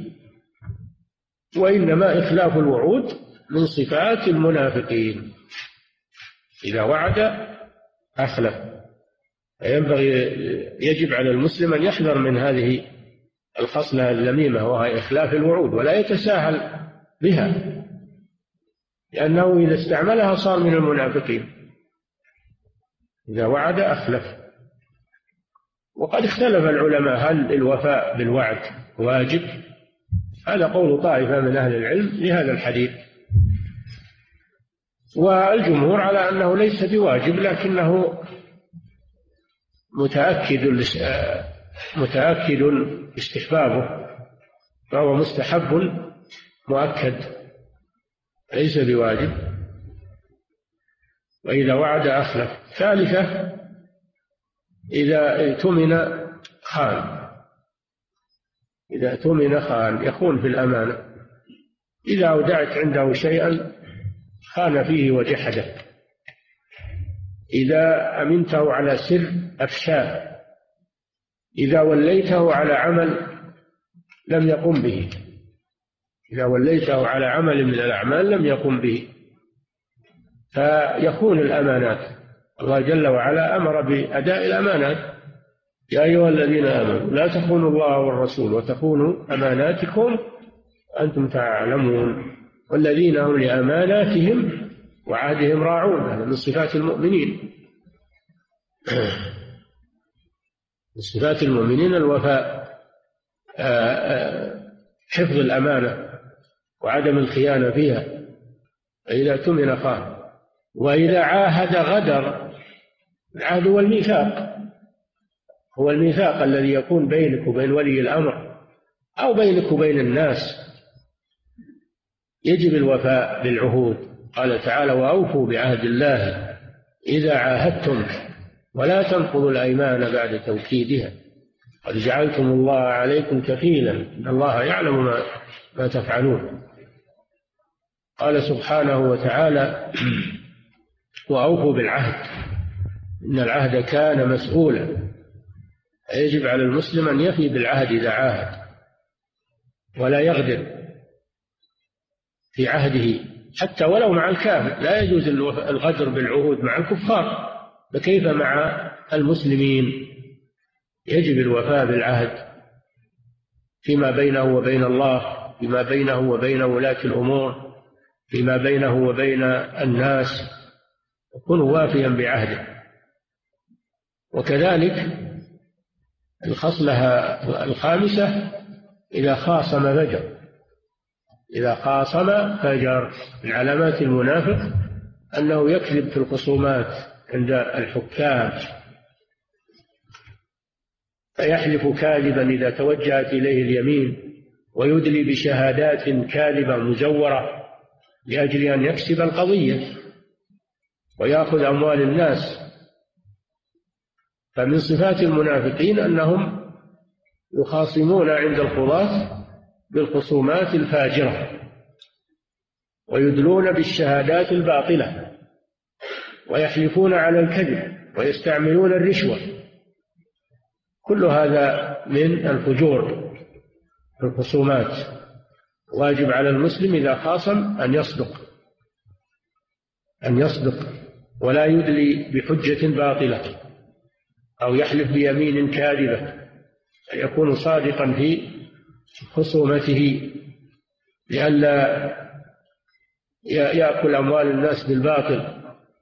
وإنما إخلاف الوعود من صفات المنافقين، إذا وعد أخلف. فينبغي يجب على المسلم أن يحذر من هذه الخصلة اللميمة، وهي إخلاف الوعود، ولا يتساهل بها، لأنه إذا استعملها صار من المنافقين. إذا وعد أخلف. وقد اختلف العلماء هل الوفاء بالوعد واجب؟ هذا قول طائفة من أهل العلم لهذا الحديث، والجمهور على أنه ليس بواجب، لكنه متأكد متأكد استحبابه، فهو مستحب مؤكد ليس بواجب. وإذا وعد أخلف. ثالثة إذا اؤتمن خان، إذا اؤتمن خان، يخون في الأمانة. إذا أودعت عنده شيئا خان فيه وجحده. إذا أمنته على سر أفشاه. إذا وليته على عمل لم يقم به، إذا وليته على عمل من الأعمال لم يقم به، فيخون الأمانات. الله جل وعلا أمر بأداء الأمانات: يا أيها الذين آمنوا لا تخونوا الله والرسول وتخونوا أماناتكم وأنتم تعلمون، والذين هم لأماناتهم وعهدهم راعون. هذا من صفات المؤمنين. من صفات المؤمنين الوفاء، حفظ الأمانة وعدم الخيانة فيها. فإذا اؤتمن خان. وإذا عاهد غدر، العهد هو الميثاق، هو الميثاق الذي يكون بينك وبين ولي الأمر أو بينك وبين الناس، يجب الوفاء بالعهود. قال تعالى: وأوفوا بعهد الله إذا عاهدتم ولا تنقضوا الأيمان بعد توكيدها قد جعلتم الله عليكم كفيلا إن الله يعلم ما, ما تفعلون. قال سبحانه وتعالى: وأوفوا بالعهد إن العهد كان مسؤولا. يجب على المسلم أن يفي بالعهد إذا عاهد ولا يغدر في عهده حتى ولو مع الكافر. لا يجوز الغدر بالعهود مع الكفار، فكيف مع المسلمين؟ يجب الوفاء بالعهد فيما بينه وبين الله، فيما بينه وبين ولاة الأمور، فيما بينه وبين الناس، يكون وافيا بعهده. وكذلك الخصلة الخامسة: إذا خاصم فجر. إذا خاصم فجر. من علامات المنافق أنه يكذب في الخصومات عند الحكام، فيحلف كاذبا إذا توجهت إليه اليمين، ويدلي بشهادات كاذبة مزورة لأجل أن يكسب القضية ويأخذ أموال الناس. فمن صفات المنافقين أنهم يخاصمون عند القضاة بالخصومات الفاجرة، ويدلون بالشهادات الباطلة، ويحلفون على الكذب، ويستعملون الرشوة. كل هذا من الفجور في الخصومات. واجب على المسلم إذا خاصم أن يصدق أن يصدق ولا يدلي بحجة باطلة أو يحلف بيمين كاذبة، يكون صادقا في خصومته لئلا يأكل أموال الناس بالباطل.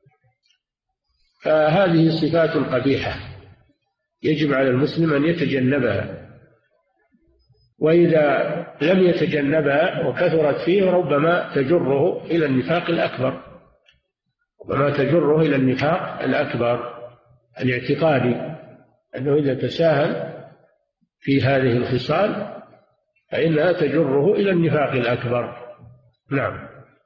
فهذه صفات قبيحة يجب على المسلم أن يتجنبها، وإذا لم يتجنبها وكثرت فيه ربما تجره إلى النفاق الأكبر ربما تجره إلى النفاق الأكبر الاعتقادي، أنه إذا تساهل في هذه الخصال فإنها تجره إلى النفاق الأكبر. نعم.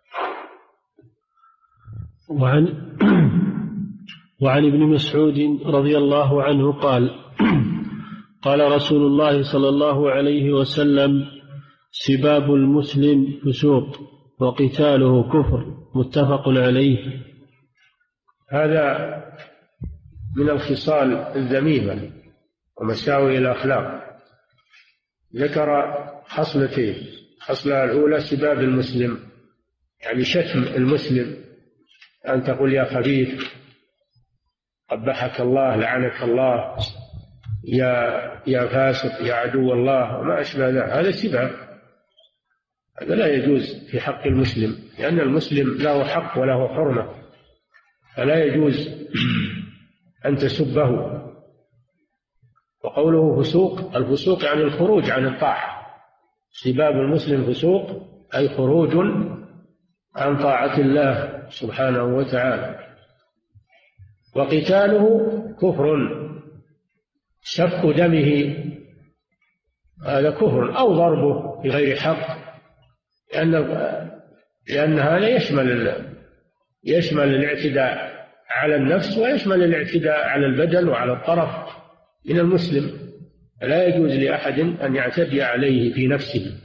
وعن وعن ابن مسعود رضي الله عنه قال: قال رسول الله صلى الله عليه وسلم: سباب المسلم فسوق وقتاله كفر، متفق عليه. هذا من الخصال الذميمة ومساوئ الأخلاق. ذكر خصلتين: الخصلة الأولى سباب المسلم، يعني شتم المسلم، أن تقول يا خبيث، قبحك الله، لعنك الله، يا يا فاسق، يا عدو الله، وما أشبه ذلك. هذا سباب، هذا لا يجوز في حق المسلم، لأن المسلم له حق وله حرمة، فلا يجوز أن تسبه. وقوله فسوق، الفسوق يعني الخروج عن الطاعة. سباب المسلم فسوق أي خروج عن طاعة الله سبحانه وتعالى. وقتاله كفر، سفك دمه هذا كفر، أو ضربه بغير حق، لأن لأن هذا يشمل يشمل الاعتداء على النفس ويشمل الاعتداء على البدن وعلى الطرف من المسلم. لا يجوز لأحد أن يعتدي عليه في نفسه.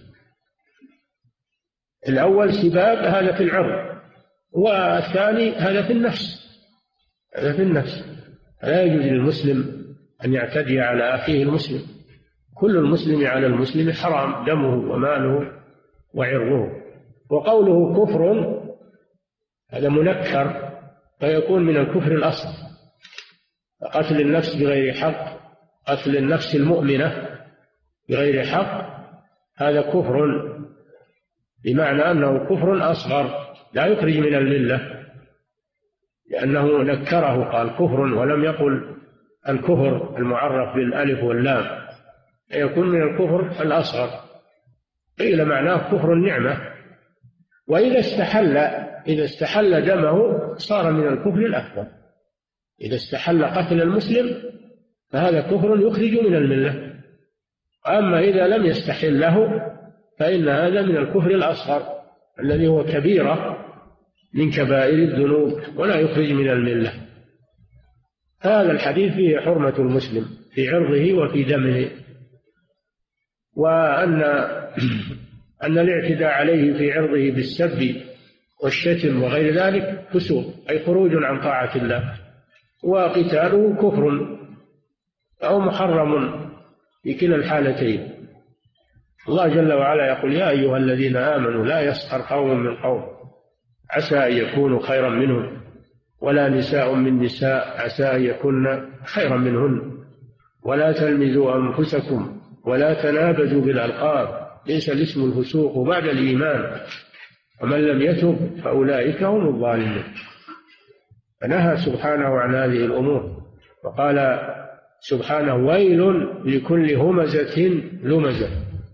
الأول سباب، هذا في العرض، والثاني هذا في النفس هذا في النفس لا يجوز للمسلم أن يعتدي على أخيه المسلم. كل المسلم على المسلم حرام دمه وماله وعرضه. وقوله كفر هذا منكر، فيكون من الكفر الأصغر. قتل النفس بغير حق، قتل النفس المؤمنة بغير حق، هذا كفر، بمعنى أنه كفر أصغر لا يخرج من الملة، لأنه نكره، قال كفر ولم يقل الكفر المعرف بالألف واللام، يكون من الكفر الأصغر. قيل معناه كفر النعمة. وإذا استحل إذا استحل دمه صار من الكفر الأكبر، إذا استحل قتل المسلم فهذا كفر يخرج من الملة. أما إذا لم يستحل له فإن هذا من الكفر الأصغر الذي هو كبيرة من كبائر الذنوب ولا يخرج من الملة. هذا الحديث فيه حرمة المسلم في عرضه وفي دمه، وأن أن الاعتداء عليه في عرضه بالسب والشتم وغير ذلك فسوق، أي خروج عن طاعة الله، وقتاله كفر أو محرم في كلا الحالتين. الله جل وعلا يقول: يا أيها الذين آمنوا لا يسخر قوم من قوم عسى أن يكونوا خيرا منهم ولا نساء من نساء عسى أن يكون خيرا منهن ولا تلمزوا أنفسكم ولا تنابزوا بالألقاب ليس الاسم الفسوق بعد الإيمان ومن لم يتب فأولئك هم الظالمون. فنهى سبحانه عن هذه الأمور، وقال سبحانه: ويل لكل همزة لمزة.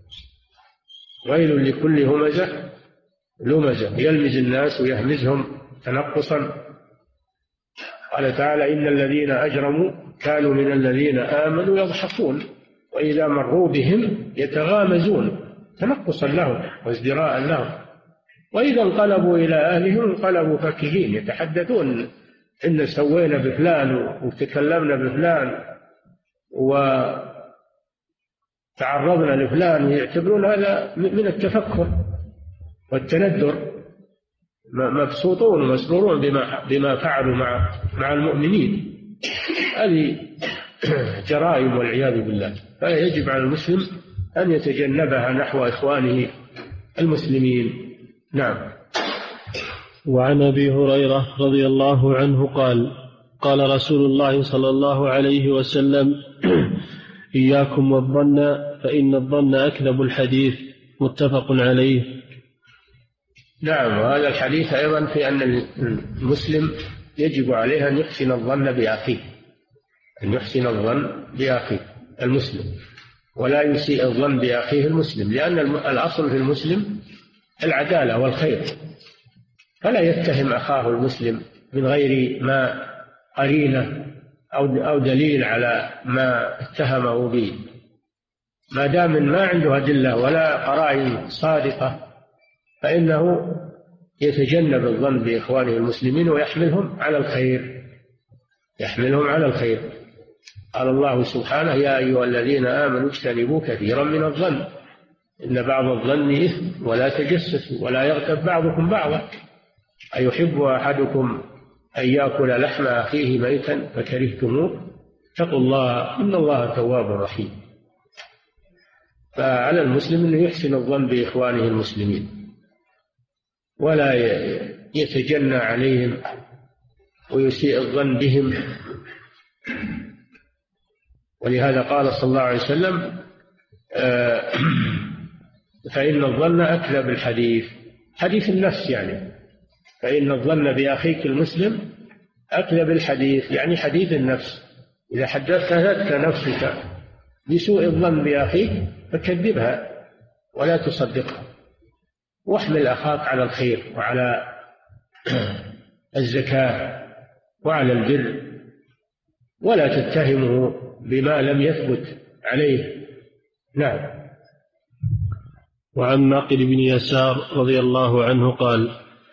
ويل لكل همزة لمزة، يلمز الناس ويهمزهم تنقصا. قال تعالى: إن الذين أجرموا كانوا من الذين آمنوا يضحكون وإذا مروا بهم يتغامزون تنقصا لهم وازدراء لهم وإذا انقلبوا إلى أهلهم انقلبوا فكهين يتحدثون إن سوينا بفلان وتكلمنا بفلان وتعرضنا لفلان، ويعتبرون هذا من التفكر والتندر، مبسوطون ومسرورون بما بما فعلوا مع مع المؤمنين. هذه جرائم والعياذ بالله، فيجب على المسلم أن يتجنبها نحو إخوانه المسلمين. نعم. وعن أبي هريرة رضي الله عنه قال: قال رسول الله صلى الله عليه وسلم: إياكم والظن فإن الظن أكذب الحديث. متفق عليه. نعم. وهذا الحديث أيضا في أن المسلم يجب عليه أن يحسن الظن بأخيه، أن يحسن الظن بأخيه المسلم ولا يسيء الظن بأخيه المسلم، لأن الأصل في المسلم العدالة والخير، فلا يتهم أخاه المسلم من غير ما قرينة أو دليل على ما اتهمه به، ما دام ما عنده أدلة ولا قرائن صادقة فإنه يتجنب الظن بإخوانه المسلمين ويحملهم على الخير يحملهم على الخير. قال الله سبحانه: يا أيها الذين آمنوا اجتنبوا كثيرا من الظن إن بعض الظن إثم ولا تجسسوا ولا يغتب بعضكم بعضا أيحب أحدكم أن يأكل لحم أخيه ميتا فكرهتموه اتقوا الله إن الله تواب رحيم. فعلى المسلم أن يحسن الظن بإخوانه المسلمين ولا يتجنى عليهم ويسيء الظن بهم. ولهذا قال صلى الله عليه وسلم: فإن الظن أكذب الحديث، حديث النفس يعني، فإن الظن بأخيك المسلم أكذب الحديث، يعني حديث النفس. إذا حدثتك نفسك بسوء الظن بأخيك فكذبها ولا تصدقها، واحمل أخاك على الخير وعلى الزكاة وعلى البر، ولا تتهمه بما لم يثبت عليه. نعم. وعن معقل بن يسار رضي الله عنه قال: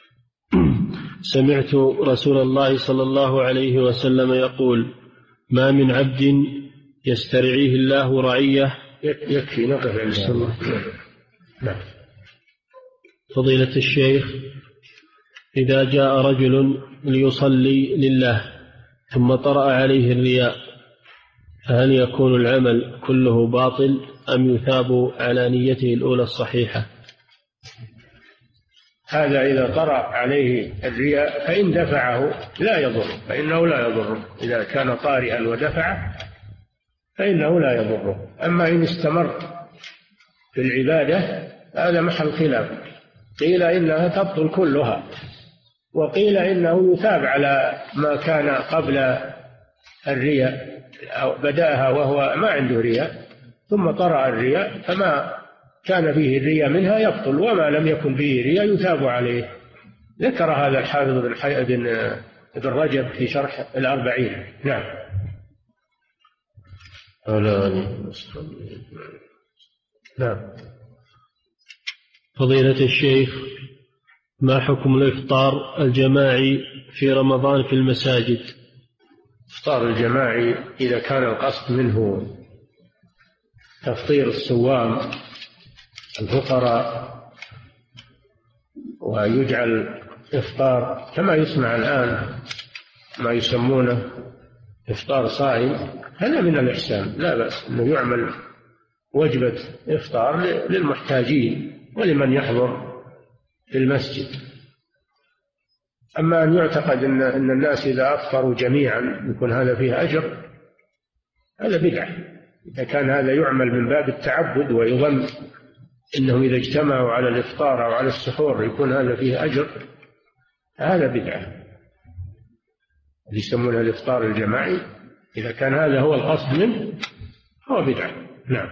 سمعت رسول الله صلى الله عليه وسلم يقول: ما من عبد يسترعيه الله رعية. يكفي نقف عند الله. نعم. فضيلة الشيخ، إذا جاء رجل ليصلي لله ثم طرأ عليه الرياء فهل يكون العمل كله باطل أم يثاب على نيته الأولى الصحيحة؟ هذا إذا طرأ عليه الرياء فإن دفعه لا يضر، فإنه لا يضر. إذا كان طارئا ودفعه فإنه لا يضره. أما إن استمر في العبادة هذا محل خلاف، قيل إنها تبطل كلها وقيل إنه يثاب على ما كان قبل الرياء، أو بدأها وهو ما عنده رياء ثم طرأ الرياء فما كان فيه الرياء منها يبطل، وما لم يكن فيه رياء يثاب عليه. ذكر هذا الحافظ بن ابن رجب في شرح الأربعين. نعم. نعم. فضيلة الشيخ، ما حكم الإفطار الجماعي في رمضان في المساجد؟ الإفطار الجماعي إذا كان القصد منه تفطير الصوام الفقراء ويجعل إفطار كما يسمع الآن ما يسمونه إفطار صائم، هذا من الإحسان، لا بأس أنه يعمل وجبة إفطار للمحتاجين ولمن يحضر في المسجد. أما أن يعتقد أن أن الناس إذا أفطروا جميعا يكون هذا فيه أجر، هذا بدعة. إذا كان هذا يعمل من باب التعبد ويظن إنهم إذا اجتمعوا على الإفطار أو على السحور يكون هذا فيه أجر، هذا بدعة. يسمونها الإفطار الجماعي، إذا كان هذا هو القصد منه هو بدعة. نعم.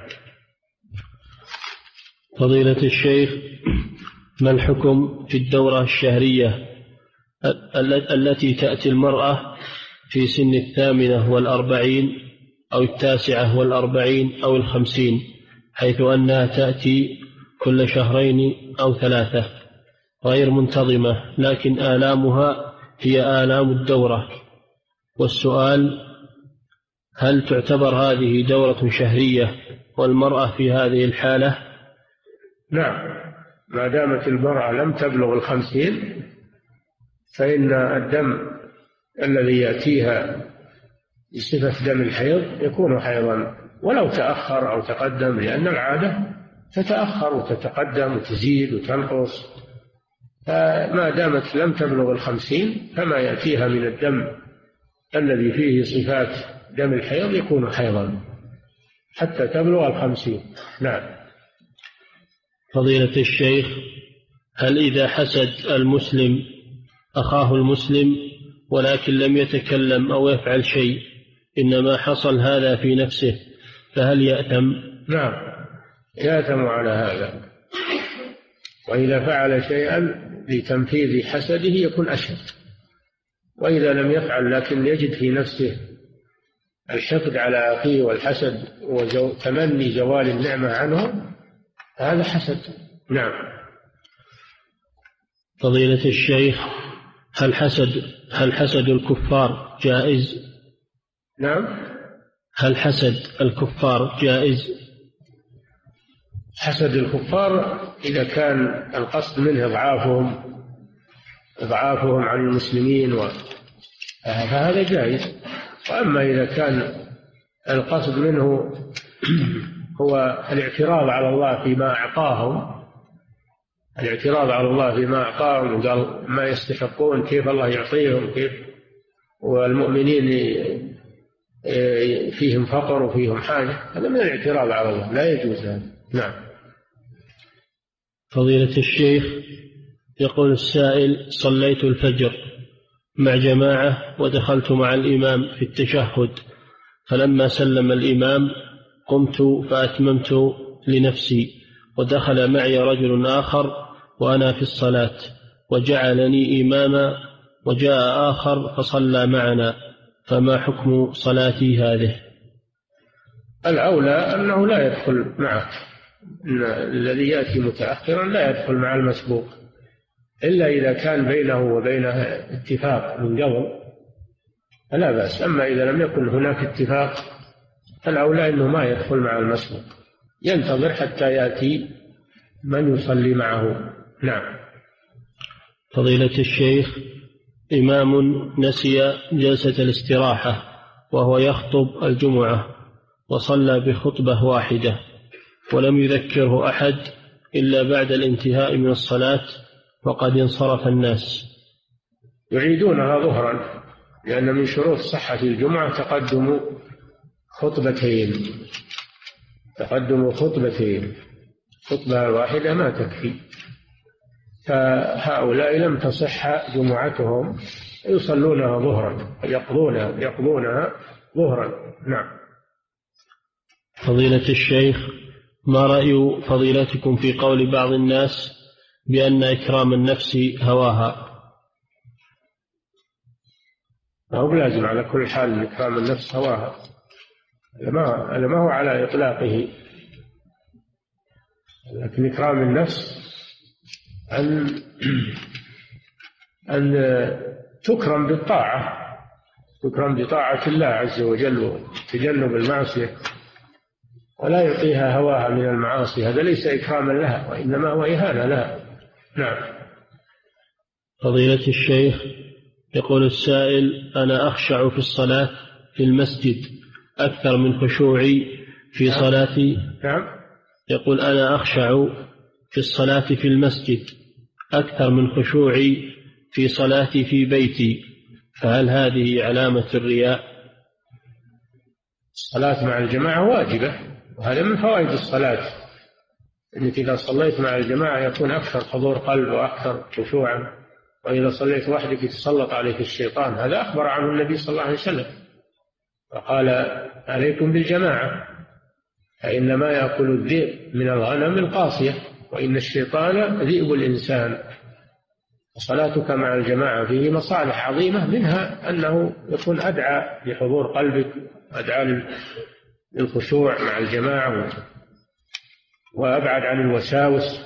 فضيلة الشيخ، ما الحكم في الدورة الشهرية التي تأتي المرأة في سن الثامنة والأربعين أو التاسعة والأربعين أو الخمسين، حيث أنها تأتي كل شهرين أو ثلاثة غير منتظمة، لكن آلامها هي آلام الدورة؟ والسؤال: هل تعتبر هذه دورة شهرية والمرأة في هذه الحالة؟ نعم، ما دامت المرأة لم تبلغ الخمسين فإن الدم الذي يأتيها بصفة دم الحيض يكون حيضا ولو تأخر أو تقدم، لأن العادة تتأخر وتتقدم وتزيد وتنقص. فما دامت لم تبلغ الخمسين فما يأتيها من الدم الذي فيه صفات دم الحيض يكون حيضا حتى تبلغ الخمسين. نعم. فضيلة الشيخ، هل إذا حسد المسلم أخاه المسلم ولكن لم يتكلم أو يفعل شيء إنما حصل هذا في نفسه فهل يأثم؟ نعم، يأثم على هذا، وإذا فعل شيئا لتنفيذ حسده يكون أشد، وإذا لم يفعل لكن يجد في نفسه الحقد على أخيه والحسد وتمني زوال النعمة عنه هذا حسد. نعم. فضيلة الشيخ، هل حسد هل حسد الكفار جائز؟ نعم. هل حسد الكفار جائز؟ حسد الكفار إذا كان القصد منه إضعافهم إضعافهم عن المسلمين و... فهذا جائز. وأما إذا كان القصد منه هو الاعتراض على الله فيما أعطاهم الاعتراض على الله فيما أعطاهم وقال ما يستحقون، كيف الله يعطيهم، كيف والمؤمنين فيهم فقر وفيهم حاجة، هذا من الاعتراض على الله، لا يجوز هذا. نعم. فضيلة الشيخ، يقول السائل: صليت الفجر مع جماعة ودخلت مع الإمام في التشهد، فلما سلم الإمام قمت فأتممت لنفسي، ودخل معي رجل آخر وأنا في الصلاة وجعلني إماما، وجاء آخر فصلى معنا، فما حكم صلاتي هذه؟ الأولى أنه لا يدخل معك، الذي يأتي متأخرا لا يدخل مع المسبوق إلا إذا كان بينه وبينه اتفاق من قبل فلا بأس. أما إذا لم يكن هناك اتفاق فالأولى أنه ما يدخل مع المسبوق، ينتظر حتى يأتي من يصلي معه. نعم. فضيلة الشيخ، إمام نسي جلسة الاستراحة وهو يخطب الجمعة وصلى بخطبة واحدة ولم يذكره أحد إلا بعد الانتهاء من الصلاة وقد انصرف الناس، يعيدونها ظهرا، لأن من شروط صحة الجمعة تقدم خطبتين تقدم خطبتين خطبة واحدة ما تكفي، فهؤلاء لم تصح جمعتهم يصلونها ظهرا يقضونها يقضونها ظهرا. نعم. فضيلة الشيخ، ما رأي فضيلتكم في قول بعض الناس بأن إكرام النفس هواها؟ ما هو لازم على كل حال إكرام النفس هواها، هذا ما هو على إطلاقه، لكن إكرام النفس أن أن تكرم بالطاعة، تكرم بطاعة الله عز وجل وتجنب المعصية، ولا يعطيها هواها من المعاصي، هذا ليس إكراما لها وإنما هو إهانة لها. نعم. فضيلة الشيخ، يقول السائل: أنا أخشع في الصلاة في المسجد أكثر من خشوعي في صلاتي. نعم. يقول: أنا أخشع في الصلاة في المسجد أكثر من خشوعي في صلاتي في بيتي، فهل هذه علامة الرياء؟ الصلاة مع الجماعة واجبة، وهذا من فوائد الصلاة، أنك إذا صليت مع الجماعة يكون أكثر حضور قلب وأكثر خشوعا، وإذا صليت وحدك يتسلط عليك الشيطان، هذا أخبر عنه النبي صلى الله عليه وسلم، فقال: عليكم بالجماعة فإنما يأكل الذئب من الغنم القاصية وإن الشيطان ذئب الإنسان. صلاتك مع الجماعة فيه مصالح عظيمة، منها أنه يكون أدعى لحضور قلبك، أدعى للخشوع مع الجماعة، وأبعد عن الوساوس،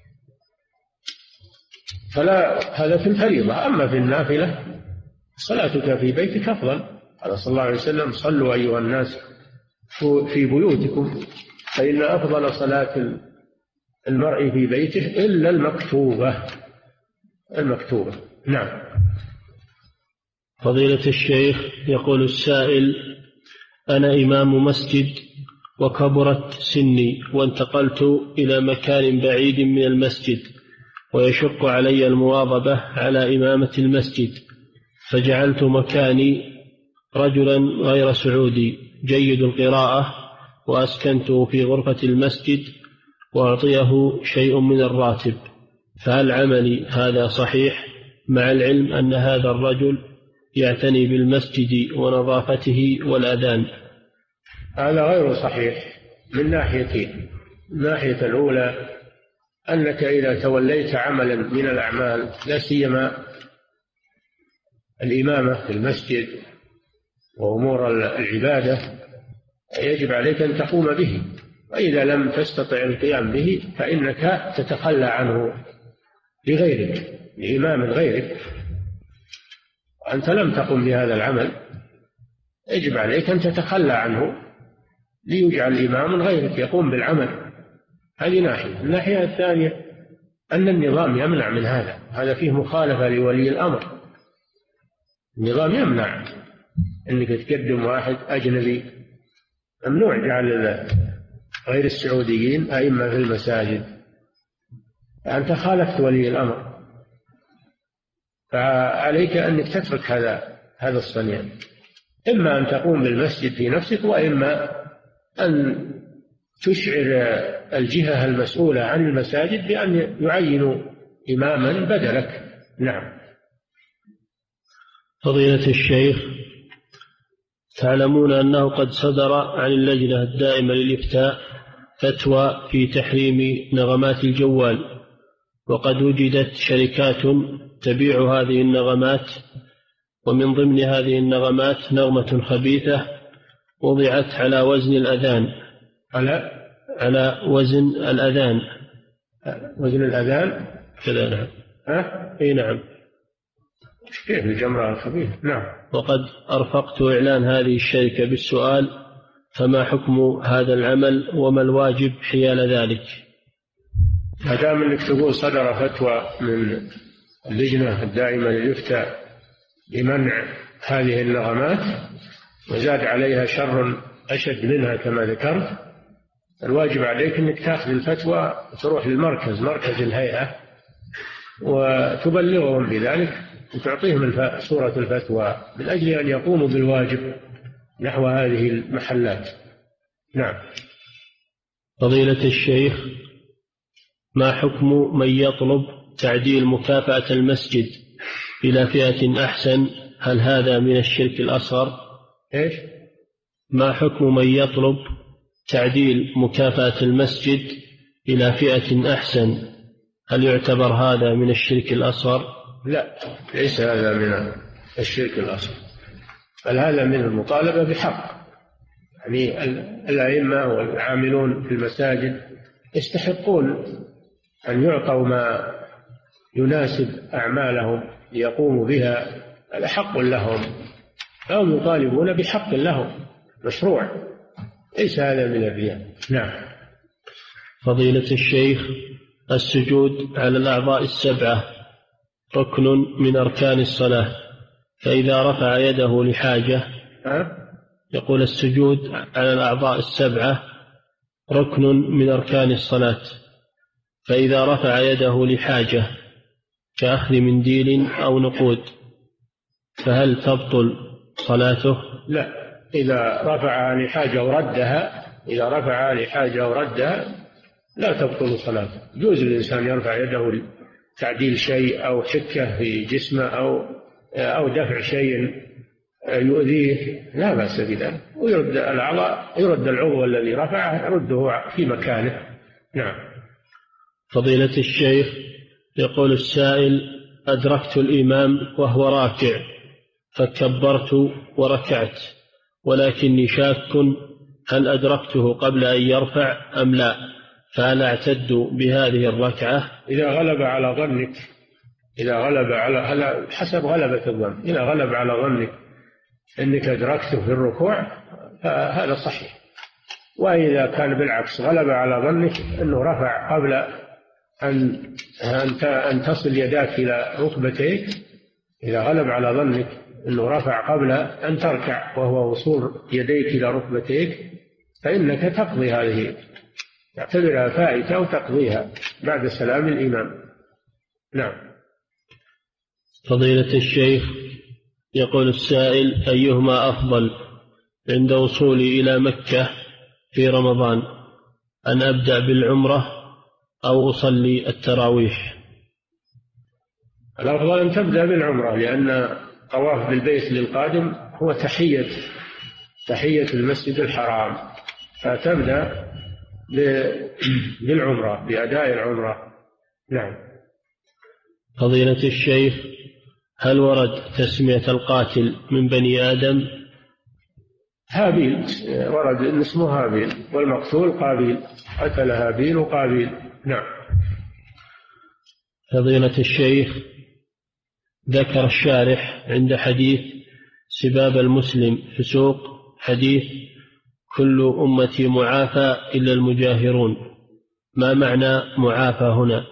فلا هذا في الفريضة. أما في النافلة صلاتك في بيتك أفضل، قال صلى الله عليه وسلم: صلوا أيها الناس في بيوتكم فإن أفضل صلاة المرء في بيته إلا المكتوبة المكتوبة. نعم. فضيلة الشيخ، يقول السائل: أنا إمام مسجد وكبرت سني وانتقلت إلى مكان بعيد من المسجد ويشق علي المواظبة على إمامة المسجد، فجعلت مكاني رجلا غير سعودي جيد القراءة وأسكنته في غرفة المسجد وأعطيه شيء من الراتب، فهل عملي هذا صحيح مع العلم أن هذا الرجل يعتني بالمسجد ونظافته والأذان؟ هذا غير صحيح من ناحيتين. الناحية الأولى أنك إذا توليت عملا من الأعمال لا سيما الإمامة في المسجد وأمور العبادة يجب عليك أن تقوم به، وإذا لم تستطع القيام به فإنك تتخلى عنه لغيرك، لإمام غيرك، وأنت لم تقم بهذا العمل يجب عليك أن تتخلى عنه ليجعل إمام غيرك يقوم بالعمل. هذه ناحية. الناحية الثانية أن النظام يمنع من هذا، هذا فيه مخالفة لولي الأمر. النظام يمنع أنك تقدم واحد أجنبي، ممنوع جعل غير السعوديين أئمة في المساجد، أنت خالفت ولي الأمر، فعليك أنك تترك هذا هذا الصنيع، إما أن تقوم بالمسجد في نفسك، وإما أن تشعر الجهة المسؤولة عن المساجد بأن يعينوا إماما بدلك. نعم. فضيلة الشيخ، تعلمون أنه قد صدر عن اللجنة الدائمة للإفتاء فتوى في تحريم نغمات الجوال، وقد وجدت شركات تبيع هذه النغمات، ومن ضمن هذه النغمات نغمة خبيثة وضعت على وزن الأذان على على وزن الأذان وزن الأذان كذا. نعم. ها؟ أي نعم. كيف الجمرة الخبيثة؟ نعم. وقد أرفقت إعلان هذه الشركة بالسؤال: فما حكم هذا العمل وما الواجب حيال ذلك؟ ما دام انك تقول صدر فتوى من اللجنة الدائمة للإفتاء بمنع هذه النغمات وزاد عليها شر أشد منها كما ذكرت، الواجب عليك أنك تأخذ الفتوى وتروح للمركز، مركز الهيئة، وتبلغهم بذلك وتعطيهم صورة الفتوى من أجل أن يقوموا بالواجب نحو هذه المحلات. نعم. فضيلة الشيخ، ما حكم من يطلب تعديل مكافأة المسجد إلى فئة أحسن؟ هل هذا من الشرك الأصغر؟ إيش؟ ما حكم من يطلب تعديل مكافأة المسجد إلى فئة أحسن؟ هل يعتبر هذا من الشرك الأصغر؟ لا، ليس هذا من الشرك الأصغر. بل هذا من المطالبة بحق. يعني الأئمة والعاملون في المساجد يستحقون أن يعطوا ما يناسب أعمالهم ليقوموا بها، هذا حق لهم، فهم يطالبون بحق لهم مشروع، ليس هذا من الرياء. نعم. فضيلة الشيخ، السجود على الأعضاء السبعة ركن من أركان الصلاة، فإذا رفع يده لحاجة أه؟ يقول السجود على الأعضاء السبعة ركن من أركان الصلاة، فإذا رفع يده لحاجة كأخذ منديل أو نقود فهل تبطل صلاته؟ لا، إذا رفع لحاجة وردها إذا رفع لحاجة وردها لا تبطل صلاته. يجوز الإنسان يرفع يده لتعديل شيء أو حكة في جسمه أو أو دفع شيء يؤذيه، لا بأس بذلك، ويرد الأعضاء يرد العضو الذي رفعه يرده في مكانه. نعم. فضيلة الشيخ، يقول السائل: أدركت الإمام وهو راكع فكبرت وركعت، ولكني شاك هل أدركته قبل أن يرفع أم لا، فهل أعتد بهذه الركعة؟ إذا غلب على ظنك إذا غلب على حسب غلبة الظن إذا غلب على ظنك أنك أدركته في الركوع فهذا صحيح، وإذا كان بالعكس غلب على ظنك أنه رفع قبل أن أن تصل يداك إلى ركبتيك، إذا غلب على ظنك أنه رفع قبل أن تركع وهو وصول يديك إلى ركبتيك فإنك تقضي هذه، تعتبرها فائتة وتقضيها بعد سلام الإمام. نعم. فضيلة الشيخ، يقول السائل: أيهما أفضل عند وصولي إلى مكة في رمضان، أن أبدأ بالعمرة أو أصلي التراويح؟ الأفضل أن تبدأ بالعمرة، لأن طواف بالبيت للقادم هو تحية تحية المسجد الحرام، فتبدأ بالعمرة بأداء العمرة. نعم. فضيلة الشيخ، هل ورد تسمية القاتل من بني آدم؟ هابيل، ورد إن اسمه هابيل، والمقتول قابيل، قتل هابيل وقابيل. نعم. فضيلة الشيخ، ذكر الشارح عند حديث سباب المسلم فسوق حديث كل أمتي معافى إلا المجاهرون، ما معنى معافى هنا؟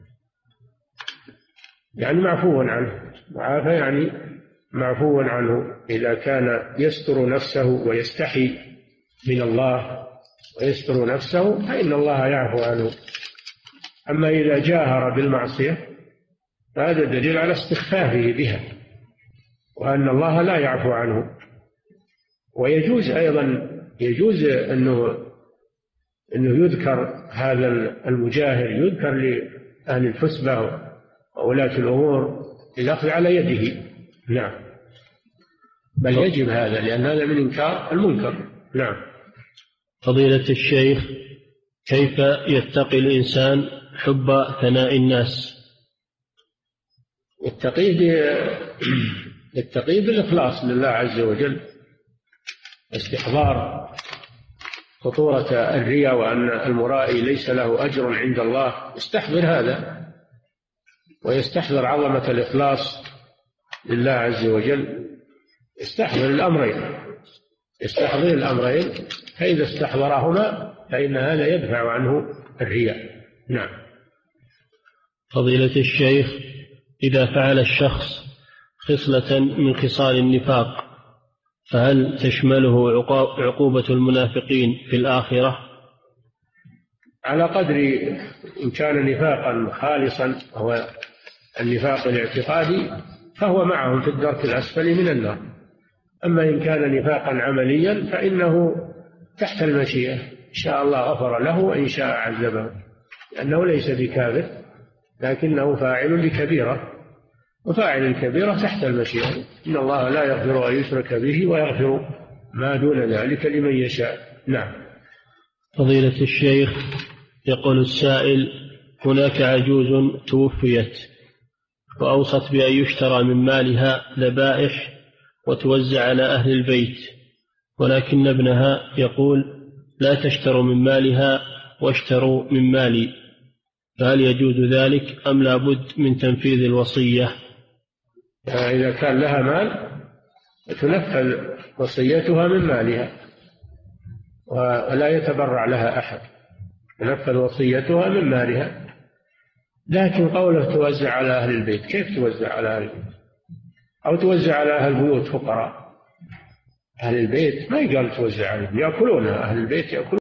يعني معفو عنه، معافى يعني معفو عنه، إذا كان يستر نفسه ويستحي من الله ويستر نفسه فإن الله يعفو عنه. أما إذا جاهر بالمعصية فهذا دليل على استخفافه بها وأن الله لا يعفو عنه. ويجوز أيضا يجوز أنه أنه يذكر هذا المجاهر، يذكر لأهل الحسبة وولاة الأمور الأخذ على يده. نعم. بل يجب هذا، لأن هذا من إنكار المنكر. نعم. فضيلة الشيخ، كيف يتقي الإنسان حب ثناء الناس؟ يتقيه يتقيه بالإخلاص لله عز وجل، استحضار خطورة الرياء وأن المرائي ليس له أجر عند الله، يستحضر هذا ويستحضر عظمة الإخلاص لله عز وجل، يستحضر الأمرين يستحضر الأمرين فإذا استحضرهما فإن هذا يدفع عنه الرياء. نعم. فضيلة الشيخ، إذا فعل الشخص خصلة من خصال النفاق فهل تشمله عقوبة المنافقين في الآخرة؟ على قدر، إن كان نفاقا خالصا هو النفاق الاعتقادي فهو معهم في الدرك الأسفل من النار، أما إن كان نفاقا عمليا فإنه تحت المشيئة، إن شاء الله غفر له وإن شاء عذبه، لأنه ليس بكافر لكنه فاعل لكبيرة، وفاعل الكبيرة تحت المشيئة، إن الله لا يغفر أن يشرك به ويغفر ما دون ذلك لمن يشاء. نعم. فضيلة الشيخ، يقول السائل: هناك عجوز توفيت وأوصت بأن يشترى من مالها ذبائح وتوزع على أهل البيت، ولكن ابنها يقول لا تشتروا من مالها واشتروا من مالي، فهل يجوز ذلك أم لا بد من تنفيذ الوصية؟ إذا كان لها مال تنفذ وصيتها من مالها ولا يتبرع لها أحد، تنفذ وصيتها من مالها. لكن قوله توزع على أهل البيت، كيف توزع على أهل البيت؟ أو توزع على أهل البيوت فقراء؟ أهل البيت ما يقال توزع عليهم، يأكلونها، أهل البيت يأكلون.